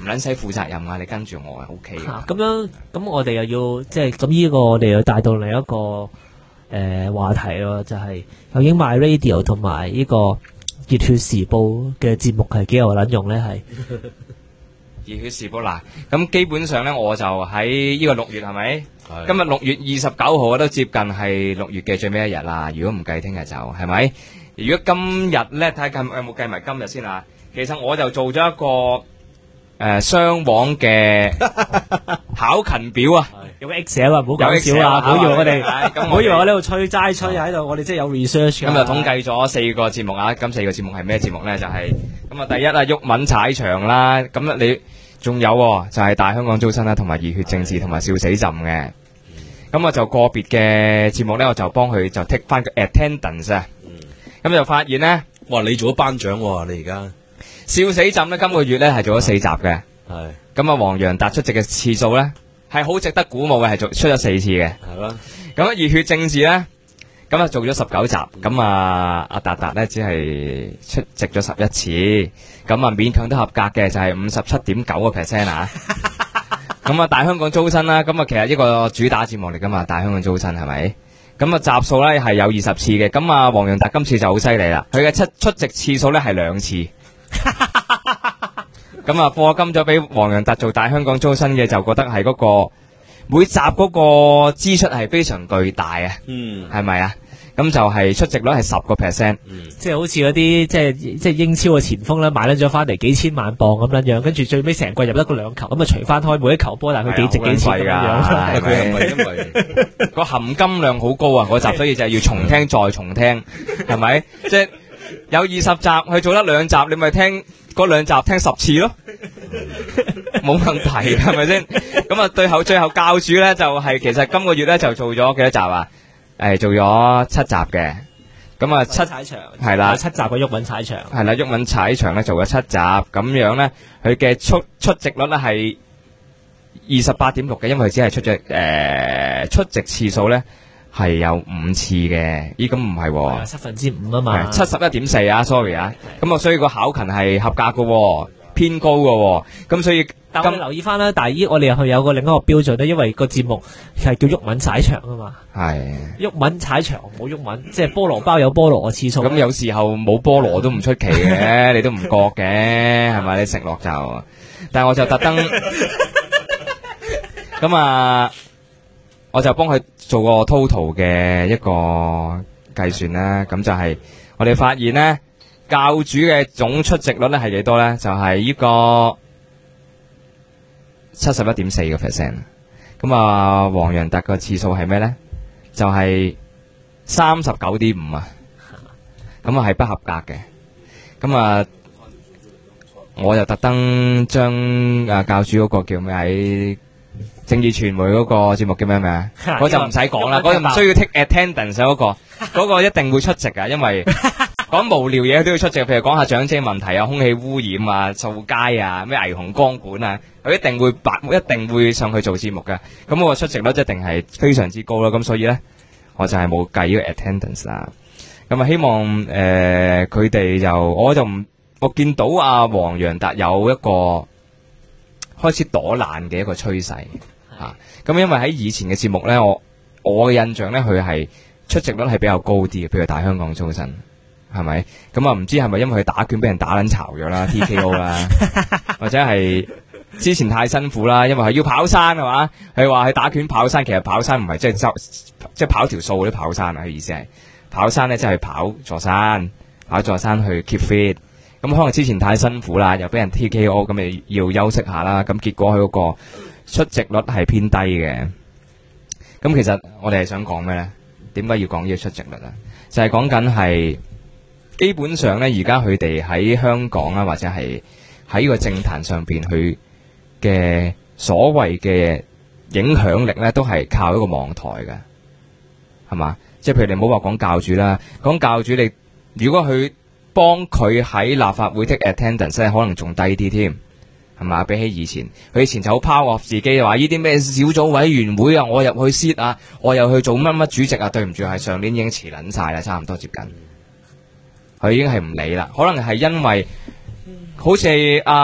[SPEAKER 3] 撚使負責任啊，你跟住我啊 OK 嘅。
[SPEAKER 7] 咁樣咁我哋又要即係咁呢個我哋又帶到另一個話題咯，就係究竟 My Radio 同埋呢個熱血時報嘅節目係幾有撚用咧？係
[SPEAKER 3] 熱血時報嗱，咁基本上咧我就喺呢個6月係咪？今日6月29號都接近係6月嘅最尾一日啦。如果唔計聽日就係咪？如果今日咧睇下有冇計埋今日先啊。其實我就做咗一個雙網嘅考勤表啊。
[SPEAKER 7] 用 Excel 啊，唔好講笑啊，唔好以為我哋，唔好以為我呢度吹齋吹喺度，我哋真係有 research 㗎。
[SPEAKER 3] 咁就統計咗4個節目啊，咁4個節目係咩節目咧？就係咁啊，第一啊，毓民踩場啦，咁你仲有就係大香港租新啦，同埋熱血政治同埋笑死朕嘅。咁啊就個別嘅節目咧，我就幫佢就 take 翻個 attendance 啊。咁就發現咧，
[SPEAKER 5] 哇！你做咗班長喎，你而家
[SPEAKER 3] 笑死朕咧，今個月咧係做咗4集嘅。
[SPEAKER 5] 係。
[SPEAKER 3] 咁啊，黃洋達出席嘅次數咧係好值得鼓舞嘅，係出咗4次嘅。
[SPEAKER 5] 係啦。
[SPEAKER 3] 咁啊，熱血政治咧，咁啊做咗19集，咁啊阿達達咧只係出席咗11次，咁啊勉強都合格嘅，就係57.9% 啊。咁啊大香港租新啦，咁啊其實一個主打節目嚟噶嘛，大香港租新係咪？咁啊集數咧係有20次嘅，咁啊黃洋達今次就好犀利啦，佢嘅出席次數咧係2次。咁啊課金咗俾黃洋達做大香港租新嘅，就覺得係嗰個每集嗰個支出係非常巨大啊，係咪啊？咁就係出席率係10%，
[SPEAKER 7] 即係好似嗰啲即係英超嘅前鋒咧，買咗翻嚟幾千萬磅咁樣樣，跟住最尾成季入得個2球，咁啊除翻開每一球波，但係佢幾值幾錢咁樣樣。
[SPEAKER 5] 佢係因為
[SPEAKER 3] 個含金量好高啊！嗰集所以就係要重聽再重聽，係咪？即係有20集，佢做得2集，你咪聽嗰2集聽10次咯，冇問題，係咪先？咁啊，最後教主咧就係其實今個月咧就做咗幾多集啊？做咗7集嘅，咁啊
[SPEAKER 7] 踩場
[SPEAKER 3] 係啦
[SPEAKER 7] ，7集嘅毓民踩場
[SPEAKER 3] 係啦，毓民踩場咧做咗7集，咁樣咧佢嘅出席率咧係28.6嘅，因為佢只係出席次數咧係有5次嘅，咦咁唔係喎
[SPEAKER 7] 5%啊嘛
[SPEAKER 3] ，71.4啊 ，sorry 啊，咁啊所以個考勤係合格嘅，偏高嘅，咁所以。
[SPEAKER 7] 但我哋留意翻啦，但係我哋又有個另一個標準咧，因為個節目係叫毓民踩場啊嘛。係。毓民踩場冇毓民，即係菠蘿包有菠蘿嘅次數。
[SPEAKER 3] 咁有時候冇菠蘿都唔出奇嘅，你都唔覺嘅，係咪？你食落就，但係我就特登，咁啊，我就幫佢做個 total 嘅一個計算啦。咁就係我哋發現咧，教主嘅總出席率咧係幾多咧？就係呢個。71.4%，咁啊，黃洋達個次數係咩咧？就係39.5啊，咁啊係不合格嘅。咁啊，我就特登將教主嗰個叫咩喺正義傳媒嗰個節目叫咩名啊？我就唔使講啦，嗰個唔需要 take attendance 嗰個一定會出席噶，因為。講無聊嘢都要出席，譬如講下長者問題啊、空氣污染啊、掃街啊、咩霓虹光管啊，佢一定會上去做節目嘅。咁我出席率一定係非常之高啦。咁所以咧，我就係冇計呢個 attendance 啦。咁啊，希望佢哋就我見到阿黃洋達有一個開始躲懶嘅一個趨勢嚇。咁因為喺以前嘅節目咧，我嘅印象咧，佢係出席率係比較高啲嘅，譬如大香港租新。係咪？咁啊，唔知係咪因為佢打拳俾人打撚巢咗啦 ，TKO 啦，或者係之前太辛苦啦，因為係要跑山係嘛？佢話佢打拳跑山，其實跑山唔係即係跑條數嗰啲跑山啊，佢意思係跑山咧，即係跑座山去 keep fit。咁可能之前太辛苦啦，又俾人 TKO，咁咪要休息下啦。咁結果佢嗰個出席率係偏低嘅。咁其實我哋係想講咩咧？點解要講呢個出席率啊？就係講緊係。基本上咧，而家佢哋喺香港啊，或者係喺呢個政壇上邊，佢嘅所謂嘅影響力咧，都係靠一個網台嘅，係嘛？即係譬如你唔好話講教主啦，講教主你，如果佢幫佢喺立法會 take attendance 咧，可能仲低啲添，係嘛？比起以前，佢以前就好 power 自己話呢啲咩小組委員會啊，我入去 sit 啊，我又去做乜乜主席啊，對唔住，係上年已經辭撚晒啦，差唔多接近。佢已經係唔理啦，可能係因為好似阿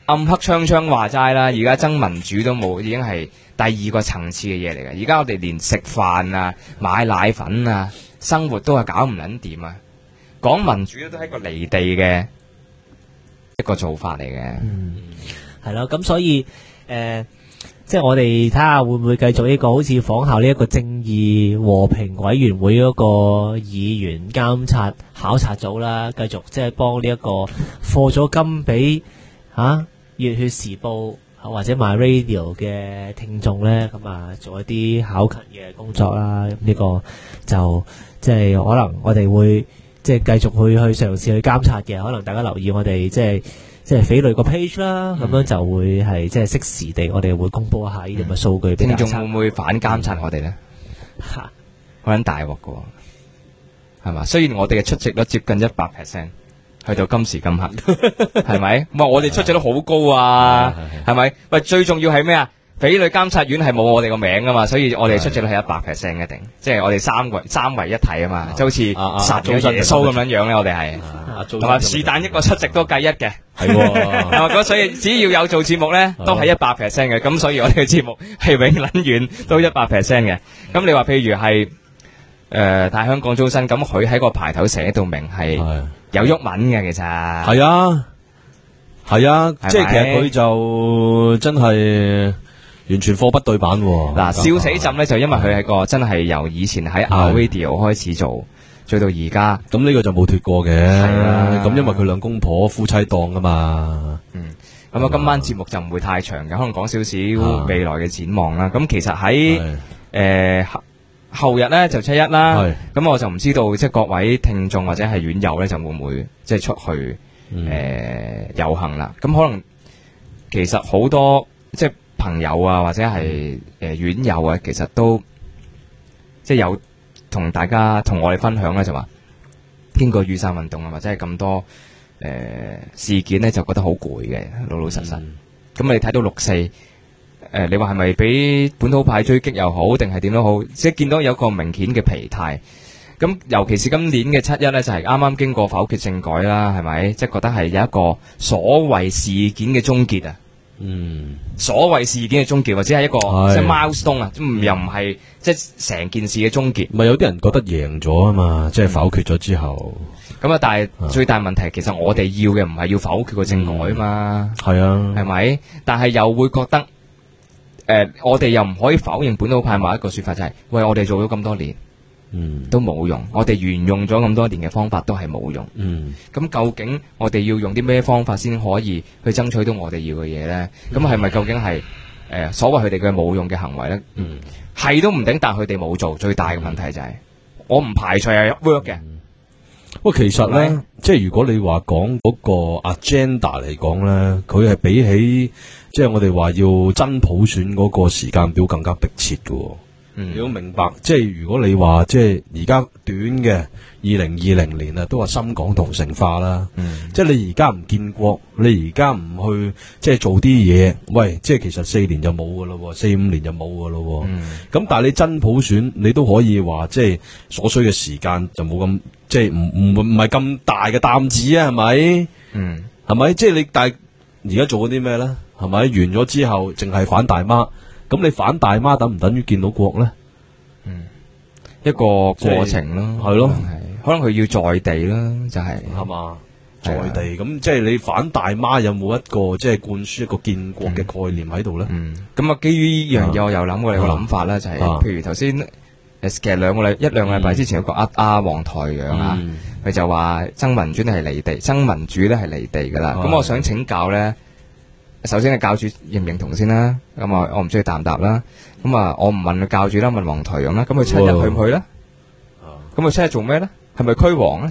[SPEAKER 3] 暗黑槍槍話齋啦，而家爭民主都冇，已經係第二個層次嘅嘢嚟嘅。而家我哋連食飯啊、買奶粉啊、生活都係搞唔撚掂啊！講民主都係一個離地嘅一個做法嚟嘅。
[SPEAKER 7] 係咯，咁所以即係我哋睇下會唔會繼續呢個好似仿效呢一個正義和平委員會嗰個議員監察考察組啦，繼續即係幫呢一個課咗金俾熱血時報或者 MyRadio 嘅聽眾咧，咁啊做一啲考勤嘅工作啦。咁呢個就即係可能我哋會即係繼續去嘗試去監察嘅。可能大家留意我哋即係匪類個 page 啦，咁樣就會係即係適時地我哋會公布一下呢啲咁嘅數據俾大家。
[SPEAKER 3] 聽眾會唔會反監察我哋咧？好撚大鑊㗎喎，係嘛？雖然我哋嘅出席率接近100%。去到今時今刻，係咪？唔係我哋出席率好高啊，係咪？喂，最重要係咩啊？匪類監察院係冇我哋個名噶嘛，所以我哋出席率係100%一定，即係我哋三位一體啊嘛，即係好似殺咗耶穌咁樣樣咧，我哋係，同埋是但一個出席都計一嘅，係喎，咁所以只要有做節目咧，都係100% 嘅，咁所以我哋嘅節目係永遠都100% 嘅。咁你話譬如係大香港中心，咁佢喺個牌頭寫到明係。有鬱文嘅其實
[SPEAKER 5] 係啊，即係其實佢就真係完全貨不對版喎。
[SPEAKER 3] 嗱，笑死朕咧就因為佢係個真係由以前喺 MyRadio 開始做到而家，
[SPEAKER 5] 咁呢個就冇脫過嘅。咁因為佢兩公婆夫妻檔啊嘛。
[SPEAKER 3] 咁啊今晚節目就唔會太長嘅，可能講少少未來嘅展望啦。咁其實喺後日咧就7-1啦，咁我就唔知道即係各位聽眾或者係院友咧就會唔會即係出去遊行啦。咁可能其實好多即係朋友啊或者係院友啊，其實都即係有同大家同我哋分享咧，就話經過雨傘運動啊或者係咁多事件咧，就覺得好攰嘅，老老實實。咁你睇到6-4。你話係咪俾本土派追擊又好，定係點都好，即係見到有個明顯嘅疲態。咁尤其是今年嘅7-1咧，就係啱啱經過否決政改啦，係咪？即係覺得係有一個所謂事件嘅終結啊。所謂事件嘅終結，或者係一個即係 milestone 啊，又唔係即係成件事嘅終結。
[SPEAKER 5] 咪有啲人覺得贏咗啊嘛，即係否決咗之後。
[SPEAKER 3] 咁啊，但係最大問題其實我哋要嘅唔係要否決個政改啊嘛。係啊，係咪？但係又會覺得。我哋又唔可以否認本土派某一個說法，就係喂，我哋做咗咁多年，都冇用，我哋沿用咗咁多年嘅方法都係冇用。咁究竟我哋要用啲咩方法先可以去爭取到我哋要嘅嘢呢？咁係咪究竟係所謂佢哋嘅冇用嘅行為呢？係都唔頂，但佢哋冇做。最大嘅問題就係我唔排除係 work 嘅。
[SPEAKER 5] 喂，其實咧，即係如果你話講嗰個 agenda 嚟講咧，佢係比起即係我哋話要真普選嗰個時間表更加迫切嘅。你要明白，即係如果你話即係而家短嘅2020年啊，都話深港同城化啦。即係你而家唔建國，你而家唔去即係做啲嘢，喂，即係其實4年就冇噶咯，4-5年就冇噶咯。咁但係你真普選，你都可以話即係所需嘅時間就冇咁，即係唔係咁大嘅擔子啊？係咪？係咪？即係你但係而家做嗰啲咩咧？係咪？完咗之後淨係反大媽？咁你反大媽等唔等於見到國咧？
[SPEAKER 3] 一個過程咯，係咯，可能佢要在地啦，就係
[SPEAKER 5] 嘛，在地咁即係你反大媽有冇一個即係灌輸一個建國嘅概念喺度咧？
[SPEAKER 3] 咁啊，基於呢樣嘢，我又諗過你個諗法啦，就係譬如頭先其實一兩個禮拜之前有個阿黃台陽啊，佢就話爭民主係離地，爭民主咧係離地噶啦。咁我想請教咧。首先係教主認唔認同先啦，咁啊我唔知佢答唔答啦，咁啊我唔問佢教主啦，問黃台陽啦，咁佢7-1去唔去咧？咁佢7-1做咩咧？係咪驅黃咧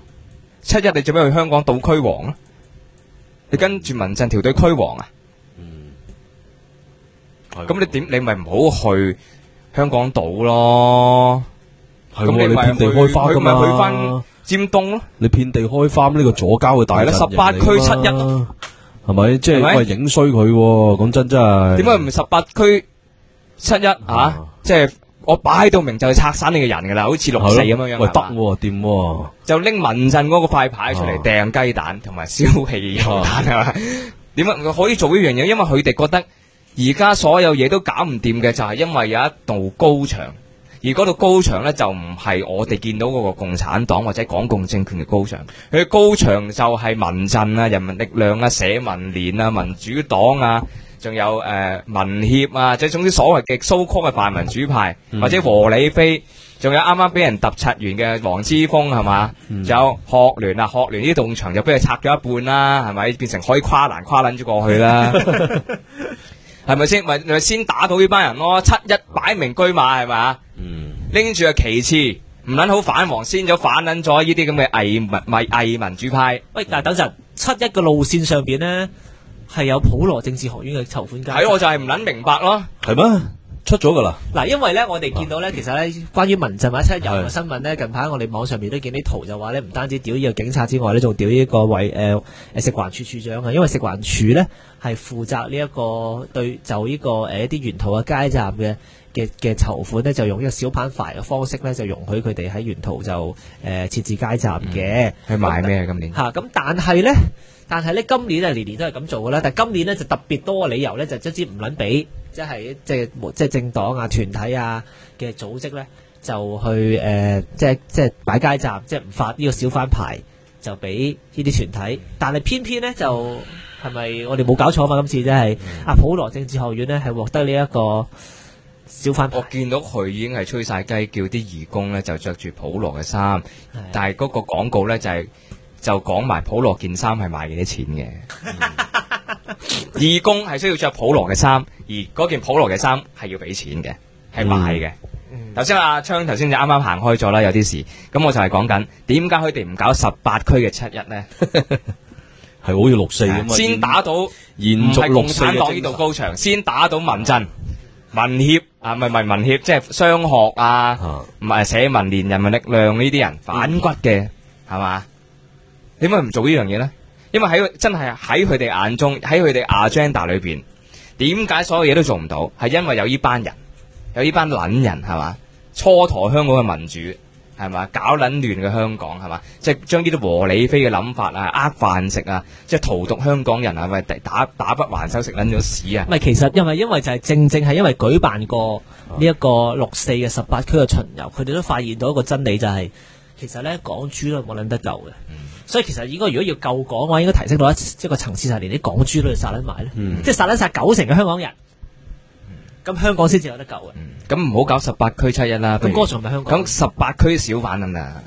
[SPEAKER 3] ？7-1你做咩去香港島驅黃咧？你跟住民陣條隊驅黃啊？咁你點？你咪唔好去香港島咯？咁你咪
[SPEAKER 5] 遍地開花噶嘛？
[SPEAKER 3] 咪去翻尖東咯？
[SPEAKER 5] 你遍地開花呢個左膠嘅大陣營
[SPEAKER 3] 18區7-1。
[SPEAKER 5] 係咪？即係喂影衰佢？講真係。點解
[SPEAKER 3] 唔18區7-1吓？即係我擺到明就係拆散你嘅人噶啦，好似6-4咁樣樣。
[SPEAKER 5] 喂，得掂。
[SPEAKER 3] 就拎民陣嗰個塊牌出嚟掟雞蛋同埋燒汽油彈係嘛？ 點解可以做呢樣嘢？因為佢哋覺得而家所有嘢都搞唔掂嘅，就係因為有一道高牆。而嗰度高牆咧就唔係我哋見到嗰個共產黨或者港共政權嘅高牆，佢嘅高牆就係民陣啊、人民力量啊、社民連啊、民主黨啊，仲有民協啊，即係總之所謂嘅so called嘅泛民主派，或者和理非，仲有啱啱俾人揼柒完嘅黃之鋒係嘛，仲有學聯啊，學聯呢棟牆就俾佢拆咗一半啦，係咪變成可以跨欄跨撚咗過去啦？係咪先？咪先打到呢班人咯，7-1擺明車馬係咪啊？拎住個旗幟，唔撚好反黃，先咗反撚咗呢啲咁嘅偽民主派。
[SPEAKER 7] 喂，但係等陣7-1嘅路線上邊呢，係有普羅政治學院嘅籌款階。
[SPEAKER 3] 係我就係唔撚明白咯。
[SPEAKER 5] 係咩？出咗噶啦。
[SPEAKER 7] 嗱，因為咧，我哋見到咧，其實咧，關於民陣或者7-1遊嘅新聞咧，近排我哋網上面都見啲圖，就話咧，唔單止屌呢個警察之外咧，仲屌呢個食環署署長啊，因為食環署咧係負責呢一個對就呢個一啲沿途嘅街站嘅籌款咧，就用呢個小販牌嘅方式咧，就容許佢哋喺沿途就設置街站嘅。
[SPEAKER 3] 去買咩今年？
[SPEAKER 7] 咁但係咧，今年年年都係咁做噶啦，但係今年咧就特別多嘅理由咧，就即係唔撚俾。即係政黨啊、團體啊嘅組織咧，就去即係擺街站，即係唔發呢個小販牌，就俾呢啲團體。但係偏偏咧就係咪我哋冇搞錯嘛？今次即係普羅政治學院咧係獲得呢一個小販牌。
[SPEAKER 3] 我見到佢已經係吹晒雞，叫啲義工咧就着住普羅嘅衫，但係嗰個廣告咧就講埋普羅件衫係賣幾多錢嘅。義工係需要着普羅嘅衫，而嗰件普羅嘅衫係要俾錢嘅，係賣嘅。頭先阿昌頭先就啱啱行開咗啦，有啲事。咁我就係講緊點解佢哋唔搞18區嘅7-1呢？
[SPEAKER 5] 係好似6-4咁啊！
[SPEAKER 3] 先打到
[SPEAKER 5] 延續
[SPEAKER 3] 唔係共
[SPEAKER 5] 6-4
[SPEAKER 3] 產黨呢度高牆，先打到民陣、民協啊，唔係民協，即係商學啊，唔係社民連、人民力量呢啲人反骨嘅，係嘛？點解唔做呢樣嘢呢？因為真係喺佢哋眼中，喺佢哋 agenda 裏邊，點解所有嘢都做唔到？係因為有呢班人，有呢班撚人係嘛，蹉跎香港嘅民主係嘛，搞撚亂嘅香港係嘛，即係將呢啲和理非嘅諗法啊，飯食啊，即係荼毒香港人啊，咪打不還手食撚咗屎啊！
[SPEAKER 7] 唔係，其實因為就係正係因為舉辦過呢一個6-4嘅18區嘅巡遊，佢哋都發現到一個真理就係、其實咧港豬都冇撚得救嘅。所以其實應該如果要救港嘅話，應該提升到一個層次，就係連啲港豬都要殺撚埋咧，即係殺撚晒90%嘅香港人，咁香港先至有得救嘅。
[SPEAKER 3] 咁唔好搞18區7-1啦。
[SPEAKER 7] 咁嗰個仲係香港。
[SPEAKER 3] 咁18區小販咁啦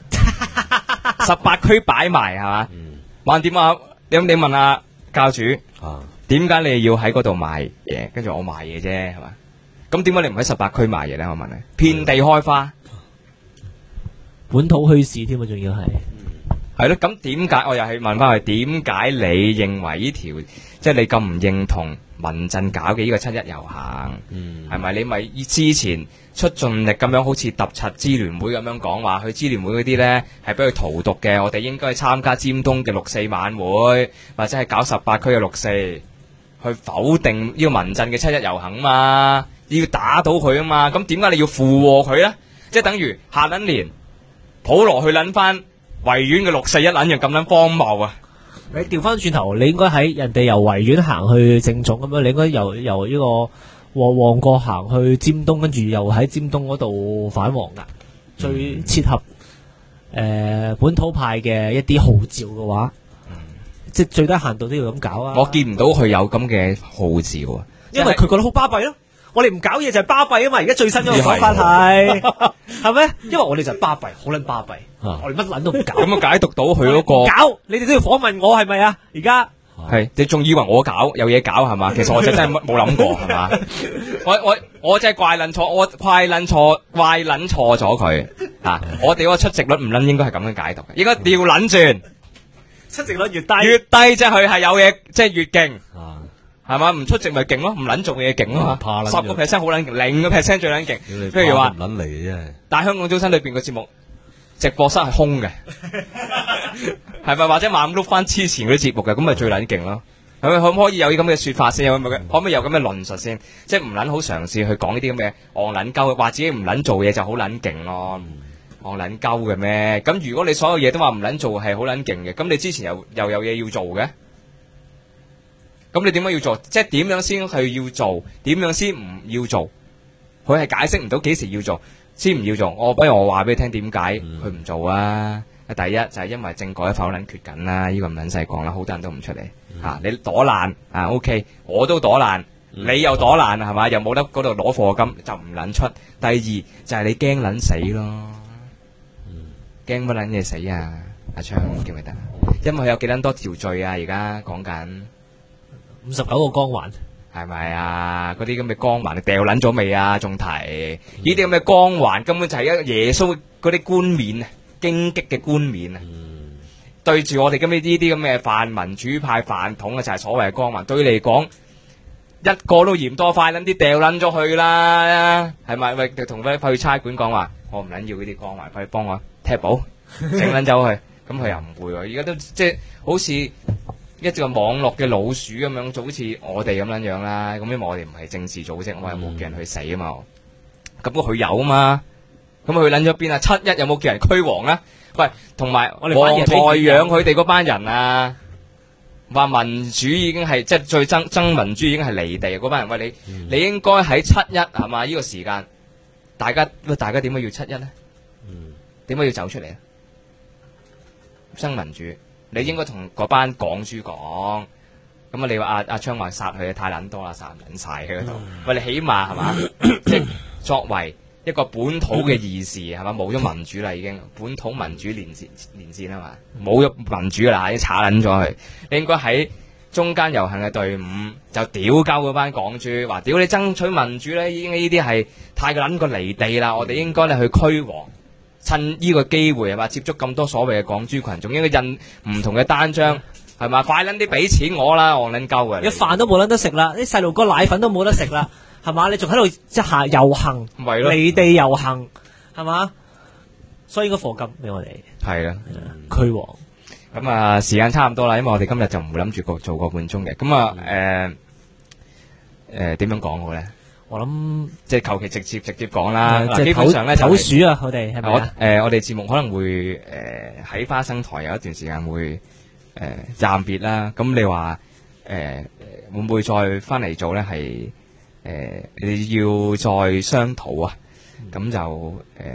[SPEAKER 3] ，18區擺埋係嘛？橫掂啊？你問下教主點解你要喺嗰度賣嘢？跟住我賣嘢啫係嘛？咁點解你唔喺18區賣嘢咧？我問你，遍地開花，
[SPEAKER 7] 本土墟市添啊，仲要係。
[SPEAKER 3] 係咯，咁點解我又係問翻佢？點解你認為呢條即係你咁唔認同民陣搞嘅呢個7-1遊行？係咪你咪之前出盡力咁樣，好似揼柒支聯會咁樣講話，去支聯會嗰啲呢係俾佢荼毒嘅？我哋應該參加尖東嘅6-4晚會，或者係搞18區嘅6-4，去否定呢個民陣嘅7-1遊行嘛？要打倒佢啊嘛？咁點解你要附和佢呢？即係等於下撚年普羅去撚翻維園嘅6-4一撚樣咁撚荒謬啊！
[SPEAKER 7] 你調翻轉頭，你應該喺人哋由維園行去正總咁樣，你應該由呢個旺角行去尖東，跟住又喺尖東嗰度返黃噶。最切合本土派嘅一啲號召嘅話，即係最低限度都要咁搞啊！
[SPEAKER 3] 我見唔到佢有咁嘅號召啊，
[SPEAKER 7] 因為佢覺得好巴閉咯。我哋唔搞嘢就係巴閉啊嘛！而家最新嗰個講法係咩？因為我哋就係巴閉，好撚巴閉。我哋乜撚都唔搞。咁
[SPEAKER 3] 啊解讀到佢嗰個
[SPEAKER 7] 搞，你哋都要訪問我係咪啊？而家
[SPEAKER 3] 係你仲以為我搞有嘢搞係嘛？其實我真係冇諗過係嘛？我真係怪撚錯，我怪撚錯咗佢啊！我哋嗰個出席率唔撚應該係咁樣解讀嘅，應該調撚轉。
[SPEAKER 7] 出席率越低，
[SPEAKER 3] 即係佢係有嘢，即係越勁。係嘛？唔出席咪勁咯，唔撚做嘅嘢勁咯嘛。10%好撚勁，0%最撚勁。譬如話唔
[SPEAKER 5] 撚嚟嘅真係。
[SPEAKER 3] 但係香港中心裏邊個節目直播室係空嘅，係咪？或者猛碌翻之前嗰啲節目嘅，咁咪最撚勁咯。係咪？可唔可以有啲咁嘅説法先？可唔可以有咁嘅論述先？即係唔撚好嘗試去講呢啲咁嘅戇撚鳩，話自己唔撚做嘢就好撚勁咯。戇撚鳩嘅咩？咁如果你所有嘢都話唔撚做係好撚勁嘅，咁你之前又有嘢要做嘅？ 咁你點解要做？即係點樣先去要做？點樣先唔要做？佢係解釋唔到幾時要做，先唔要做。不如我話俾你聽點解佢唔做啊？第一就係因為政改否撚缺緊啦，呢個唔撚使講啦，好多人都唔出嚟嚇。你躲爛啊 OK， 我都躲爛，你又躲爛係嘛？又冇得嗰度攞課金，就唔撚出。第二就係你驚撚死咯，驚乜撚嘢死啊？阿昌記唔記得？因為佢有幾撚多條罪啊？而家講緊
[SPEAKER 7] 59個光環。
[SPEAKER 3] 係咪啊？嗰啲咁嘅光環你掉撚咗未啊？仲提呢啲咁嘅光環根本就係一個耶穌嗰啲冠冕啊，荊棘嘅冠冕啊，對住我哋咁呢啲咁嘅泛民主派飯桶啊，就係所謂嘅光環。對你嚟講，一個都嫌多，快撚啲掉撚咗去啦，係咪？喂，同佢去差館講話，我唔撚要呢啲光環，快幫我踢保整撚走去。咁佢又唔會喎，而家都即係好似一隻網絡嘅老鼠咁樣，就好似我哋咁樣樣啦。咁因為我哋唔係政治組織，我又冇叫人去死啊嘛。咁佢有啊嘛。咁佢撚咗邊啊？7·1有冇叫人驅黃啊？喂，同埋黃台養佢哋嗰班人啊，話民主已經係即係最爭民主已經係離地嗰班人。喂，你應該喺7·1係嘛？呢個時間，大家點解要7·1呢？點解要走出嚟啊？爭民主，你應該同嗰班港豬講。咁啊，你話阿昌話殺佢太撚多啦，殺唔撚晒喺嗰度。喂，你起碼係嘛？即係作為一個本土嘅義士係嘛，冇咗民主啦已經，本土民主連線啊嘛，冇咗民主啦，已經炒撚咗佢。你應該喺中間遊行嘅隊伍就屌鳩嗰班港豬，話屌你爭取民主咧，已經呢啲係太撚過離地啦，我哋應該去驅黃，趁呢個機會係嘛，接觸咁多所謂嘅港豬群眾，應該印唔同嘅單張係嘛，快撚啲俾錢我啦，戇撚鳩嘅，
[SPEAKER 7] 你飯都冇撚得食啦，啲細路哥奶粉都冇得食啦。係嘛？你仲喺度即係遊行，離地遊行，係嘛？所以應該課金俾我哋。係啦，驅黃。
[SPEAKER 3] 咁啊，時間差唔多啦，因為我哋今日就唔會諗住做個半鐘嘅。咁啊，點樣講好咧？
[SPEAKER 7] 我諗
[SPEAKER 3] 即係求其直接講啦。
[SPEAKER 7] 即係
[SPEAKER 3] 基本上咧，
[SPEAKER 7] 投鼠啊！我哋係咪啊？
[SPEAKER 3] 我哋節目可能會喺花生台有一段時間會暫別啦。咁你話會唔會再翻嚟做咧？係你要再商討啊，咁就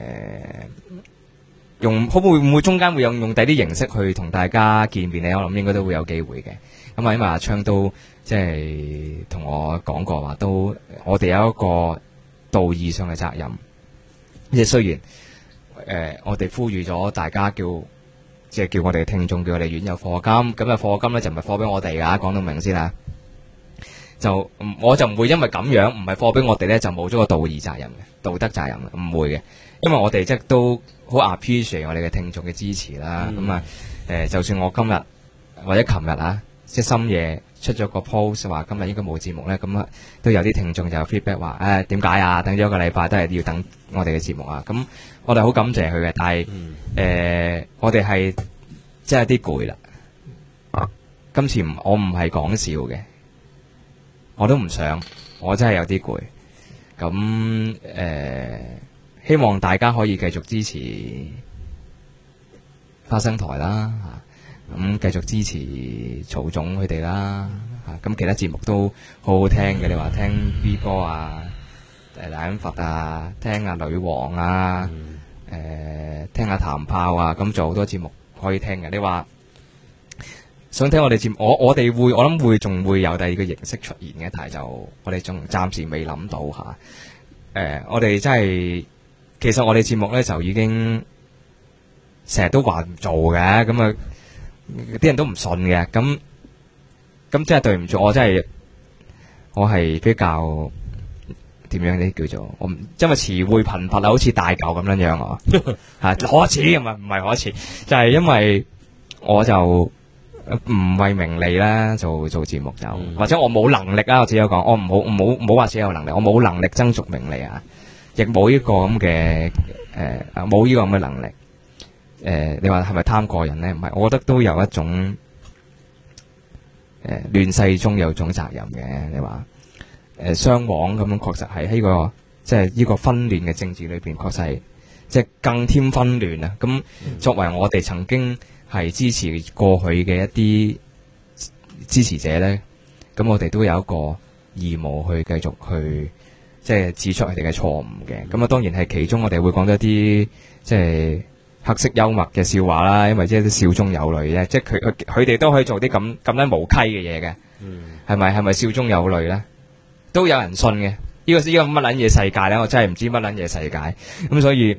[SPEAKER 3] 會唔會中間會用第啲形式去同大家見面咧？我諗應該都會有機會嘅。咁啊，因為阿昌都即係同我講過話，都我哋有一個道義上嘅責任。即係雖然我哋呼籲咗大家叫我哋嘅聽眾叫我哋院有課金，咁啊課金咧就唔係課俾我哋㗎，講到明先啦。我就唔會因為咁樣唔係課俾我哋咧，就冇咗個道義責任嘅道德責任嘅，唔會嘅，因為我哋即係都好 appreciate 我哋嘅聽眾嘅支持啦。咁啊就算我今日或者琴日啊，即係深夜出咗個 post 話今日應該冇節目咧，咁啊都有啲聽眾就有 feedback 話點解啊？等咗一個禮拜都係要等我哋嘅節目啊！咁我哋好感謝佢嘅，但係我哋係即係有啲攰啦。今次我唔係講笑嘅。我都唔想，我真係有啲攰。咁希望大家可以繼續支持花生台啦，咁繼續支持曹總佢哋啦，咁其他節目都好好聽嘅。你話聽 B 哥啊、大恩佛啊、聽阿女王啊、聽下譚炮啊，咁仲好多節目可以聽嘅。你話想聽我哋節目，我諗仲會有第二個形式出現嘅，但係就我哋仲暫時未諗到吓。我哋真係，其實我哋節目咧就已經成日都話唔做嘅，咁啊啲人都唔信嘅，咁真係對唔住，我係比較點樣呢？叫做我唔，因為詞彙貧乏啊，好似大嚿咁樣樣啊，係可恥，唔係可恥，就係因為我就。唔為名利啦，做節目就，或者我冇能力啦，我只有講，我唔好話自己有能力，我冇能力爭逐名利啊，亦冇呢個咁嘅冇呢個咁嘅能力。你話係咪貪過人咧？唔係，我覺得都有一種亂世中有種責任嘅。你話雙簧咁樣，確實係喺個即係呢個紛亂嘅政治裏邊，確實係即係更添紛亂啊！咁作為我哋曾經係支持過去嘅一啲支持者咧， 咁我哋都有一個義務去繼續去即係指出佢哋嘅錯誤嘅。咁啊，當然係其中我哋會講咗一啲即係黑色幽默嘅笑話啦，因為即係笑中有淚咧，即係佢哋都可以做啲咁樣無稽嘅嘢嘅，係咪笑中有淚咧？都有人信嘅。呢個乜撚嘢世界咧？我真係唔知乜撚嘢世界。咁所以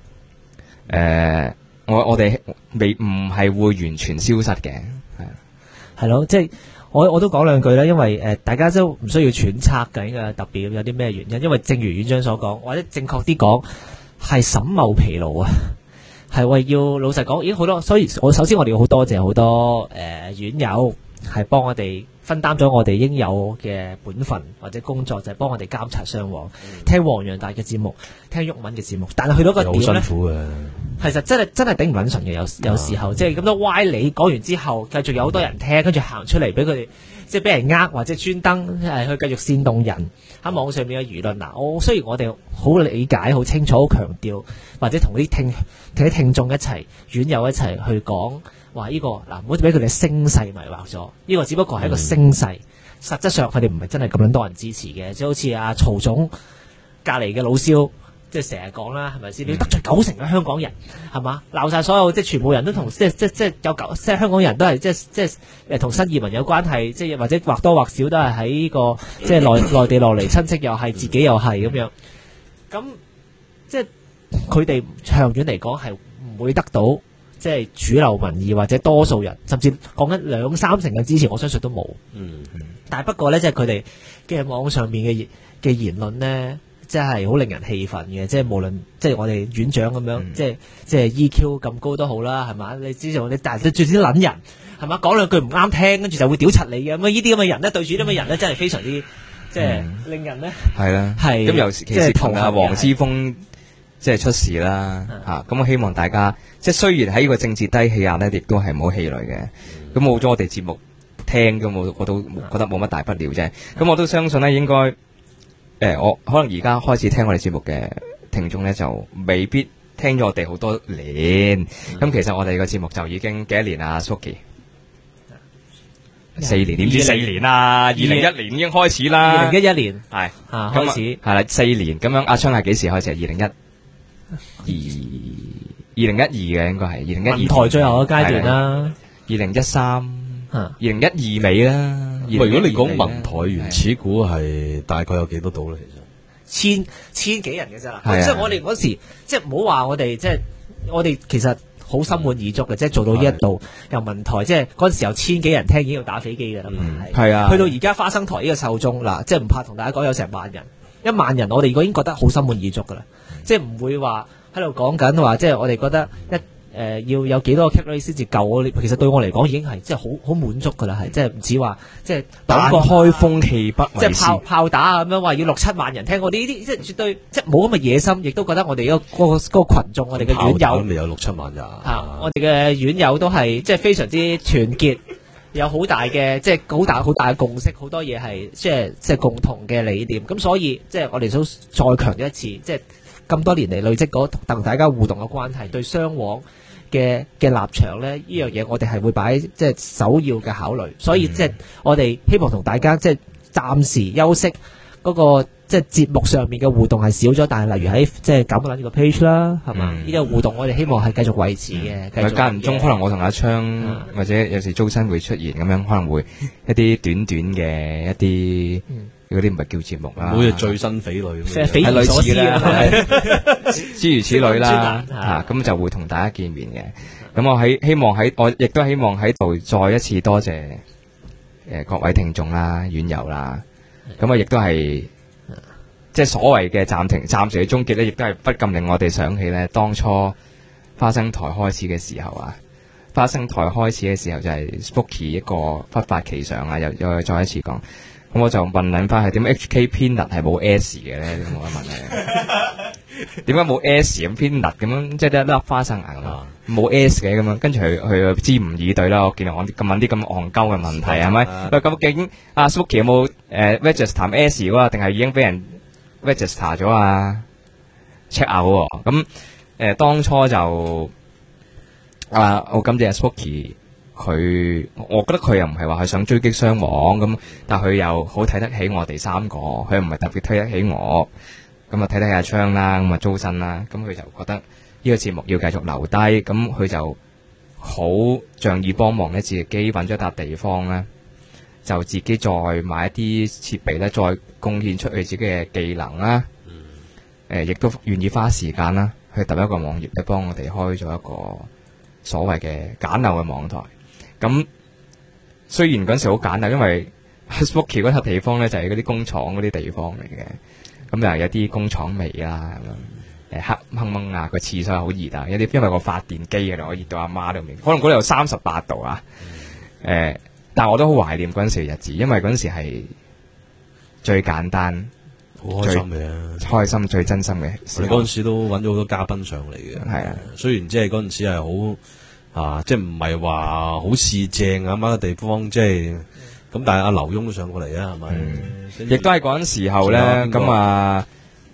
[SPEAKER 3] 我哋唔係會完全消失嘅，
[SPEAKER 7] 係咯，即係我都講兩句啦，因為大家都唔需要揣測緊嘅特別有啲咩原因，因為正如院長所講，或者正確啲講係審謀疲勞啊，係為要老實講已經好多，所以首先我哋要好多謝好多院友係幫我哋分擔咗我哋應有嘅本分或者工作，就係幫我哋監察雙簧，聽黃洋達嘅節目，聽毓民嘅節目，但係去到個點咧，
[SPEAKER 5] 好辛苦嘅。
[SPEAKER 7] 其實真係頂唔穩順嘅，有時候即係咁多歪理講完之後，繼續有好多人聽，跟住行出嚟俾佢哋即係俾人或者專登去繼續煽動人喺網上面嘅輿論。嗱，雖然我哋好理解、好清楚、好強調，或者同啲聽眾一齊、院友一齊去講話呢個唔好俾佢哋聲勢迷惑咗。呢個只不過係一個聲勢，實質上佢哋唔係真係咁樣多人支持嘅，即係好似阿曹總隔離嘅老蕭。即係成日講啦，係咪先？你要得罪90%嘅香港人，係嘛？鬧晒所有，即係全部人都同即係香港人都係即係同新移民有關係，即係或者或多或少都係喺呢個即係內地落嚟親戚又係自己又係咁樣。咁即係佢哋長遠嚟講係唔會得到即係主流民意或者多數人，甚至講緊2-3成嘅支持，我相信都冇。但係不過咧，即係佢哋嘅網上面嘅言論咧。即係好令人氣憤嘅，即係無論即係我哋院長咁樣，即係 EQ 咁高都好啦，係嘛？你知道你但係你最少撚人係嘛？講兩句唔啱聽，跟住就會屌柒你嘅咁呢啲咁嘅人咧，對住啲咁嘅人咧，真係非常之即係令人咧
[SPEAKER 3] 係啦，
[SPEAKER 7] 係
[SPEAKER 3] 咁尤其是同阿黃之鋒即係出事啦嚇，咁我希望大家即係雖然喺呢個政治低氣壓咧，亦都係唔好氣餒嘅。咁冇咗我哋節目聽咁，我都覺得冇乜大不了啫。咁我都相信咧，應該。我可能而家開始聽我哋節目嘅聽眾咧，就未必聽咗我哋好多年。咁其實我哋個節目就已經幾多年啊 Suki 4年，點知4年啦？2011年已經開始啦。
[SPEAKER 7] 2011年
[SPEAKER 3] 係
[SPEAKER 7] 開始
[SPEAKER 3] 係啦，4年咁樣。阿昌係幾時開始啊？2012嘅應該係2012
[SPEAKER 7] 文台最後嘅階段啦。
[SPEAKER 3] 2013、2012尾啦。
[SPEAKER 5] 如果你講文台原始股係大概有幾多度咧？
[SPEAKER 7] 其實千幾人嘅啫啦，即係我哋嗰時即係唔好話我哋即係我哋其實好心滿意足嘅，即係做到呢一度由文台即係嗰陣時有千幾人聽已經要打飛機㗎啦，
[SPEAKER 3] 係啊，
[SPEAKER 7] 去到而家花生台呢個受眾嗱，即係唔怕同大家講有成萬人，1萬人我哋已經覺得好心滿意足㗎啦，即係唔會話喺度講緊話，即係我哋覺得要有幾多個 capture 先至夠？其實對我嚟講已經係即係好滿足㗎啦，係即係唔似話即係
[SPEAKER 3] 打開風氣不為
[SPEAKER 7] 即係炮打咁樣話要6-7萬人聽我哋呢啲，即係絕對即係冇咁嘅野心，亦都覺得我哋嗰個群眾，我哋嘅院友
[SPEAKER 5] 未有6-7萬人
[SPEAKER 7] 我哋嘅院友都係即係非常之團結，有好大嘅即係好大嘅共識，好多嘢係即係共同嘅理念。咁所以即係我哋都再強調一次，即係咁多年嚟累積嗰同大家互動嘅關係，對雙簧嘅立場咧，呢樣嘢我哋係會擺即係首要嘅考慮，所以即係我哋希望同大家即係暫時休息嗰個即係節目上面嘅互動係少咗，但係例如喺即係搞緊呢個 page 啦，係嘛？呢個互動我哋希望係繼續維持嘅。繼續
[SPEAKER 3] 間唔中可能我同阿昌或者有時租親會出現咁樣，可能會一啲短嘅一啲。嗰啲唔係叫節目啦，
[SPEAKER 5] 好似最新匪類咁，
[SPEAKER 7] 匪夷所思啦，
[SPEAKER 3] 諸如此類啦，咁就會同大家見面嘅。咁我亦都希望喺度再一次多謝各位聽眾啦、院友啦。咁啊，亦都係即係所謂嘅暫時嘅終結咧，亦都係不禁令我哋想起咧，當初花生台開始嘅時候啊，花生台開始嘅時候就係 Spooky 一個忽發奇想啊，又再一次講。咁我就問諗翻係點 HK Peanut 係冇 S 嘅咧？咁我問你，點解冇 S 咁 Peanut 咁樣，即係一粒花生啊冇 S 嘅咁樣？跟住佢支吾以對啦。我見到我咁問啲咁戇鳩嘅問題係咪？喂，究竟阿 Suki 有冇register S 啊？定係已經俾人 register 咗啊 ？check out 喎。咁當初就我感謝 Suki 我覺得佢又唔係話係想追擊雙黃咁，但佢又好睇得起我哋三個，佢又唔係特別睇得起我，咁啊睇得起阿昌啦，咁啊租身啦，咁佢就覺得呢個節目要繼續留低，咁佢就好仗義幫忙咧，自己揾咗一笪地方咧，就自己再買一啲設備咧，再貢獻出佢自己嘅技能啦，亦都願意花時間啦，去揼一個網頁咧，幫我哋開咗一個所謂嘅簡陋嘅網台。咁雖然嗰陣時好簡陋，因為 Spooky 嗰笪地方咧就係嗰啲工廠嗰啲地方嚟嘅，咁又有啲工廠味啦，咁樣黑掹掹啊，個廁所好熱啊，有啲因為個發電機嘅，我熱到阿媽都唔明，可能嗰度有38度啊，但係我都好懷念嗰陣時嘅日子，因為嗰陣時係最簡單、
[SPEAKER 5] 好開心嘅，
[SPEAKER 3] 開心最真心嘅。
[SPEAKER 5] 我哋嗰陣時都揾咗好多嘉賓上嚟嘅，
[SPEAKER 3] 係啊，
[SPEAKER 5] 雖然即係嗰陣時係好即係唔係話好市正啊乜嘅地方，即係咁，但係阿劉墉都上過嚟啊，係咪？
[SPEAKER 3] 亦都係嗰陣時候咧，咁啊，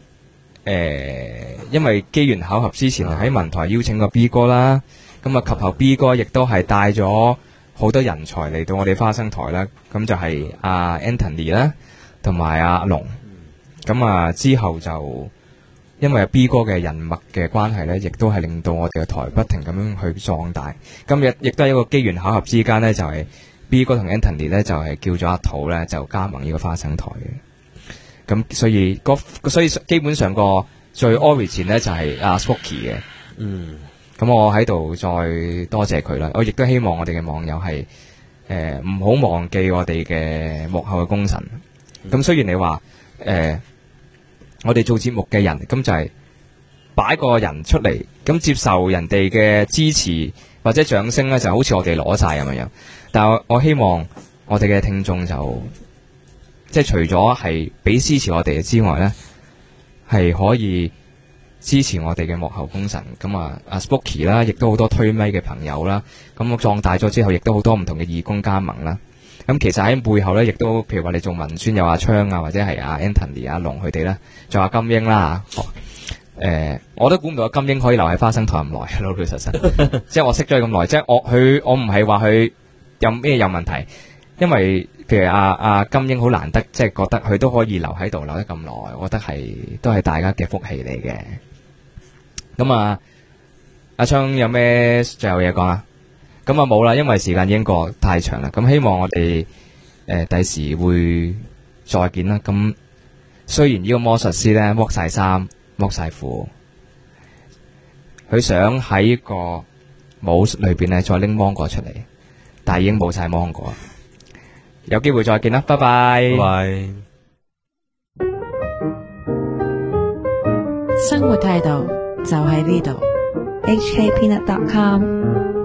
[SPEAKER 3] 因為機緣巧合之前喺文台邀請過 B 哥啦，咁啊及後 B 哥亦都係帶咗好多人才嚟到我哋花生台啦，咁就係阿 Anthony 啦，同埋阿龍，咁啊之後就因為 B 哥嘅人脈嘅關係咧，亦都係令到我哋嘅台不停咁樣去壯大。今日亦都係一個機緣巧合之間咧，就係 B 哥同 Anthony 咧就係叫咗阿土咧就加盟呢個花生台嘅。咁所以基本上個最 origin 咧就係阿 Spooky 嘅。咁我喺度再多謝佢啦。我亦都希望我哋嘅網友係唔好忘記我哋嘅幕後嘅功臣。咁雖然你話我哋做節目嘅人，咁就係擺個人出嚟，咁接受人哋嘅支持或者掌聲咧，就好似我哋攞晒咁樣。但係我希望我哋嘅聽眾就即係除咗係俾支持我哋之外咧，係可以支持我哋嘅幕後功臣。咁啊，阿 Spooky 啦，亦都好多推咪嘅朋友啦。咁我壯大咗之後，亦都好多唔同嘅義工加盟啦。咁其實喺背後咧，亦都譬如話你做文宣有阿昌啊，或者係阿 Anthony 阿龍佢哋咧，仲有金英啦。我都估唔到阿金英可以留喺花生台咁耐，老老實實。即係我識咗佢咁耐，即係我唔係話佢有咩有問題，因為譬如阿金英好難得，即係覺得佢都可以留喺度留得咁耐，我覺得都係大家嘅福氣嚟嘅。咁啊，阿昌有咩最後嘢講啊？咁啊冇啦，因為時間已經過太長啦。咁希望我哋第時會再見啦。咁雖然呢個魔術師咧剝晒衫剝晒褲，佢想喺個帽裏邊咧再拎芒果出嚟，但係已經冇晒芒果。有機會再見啦，拜拜。
[SPEAKER 5] 拜拜。
[SPEAKER 8] 生活態度就喺呢度。hkpeanut.com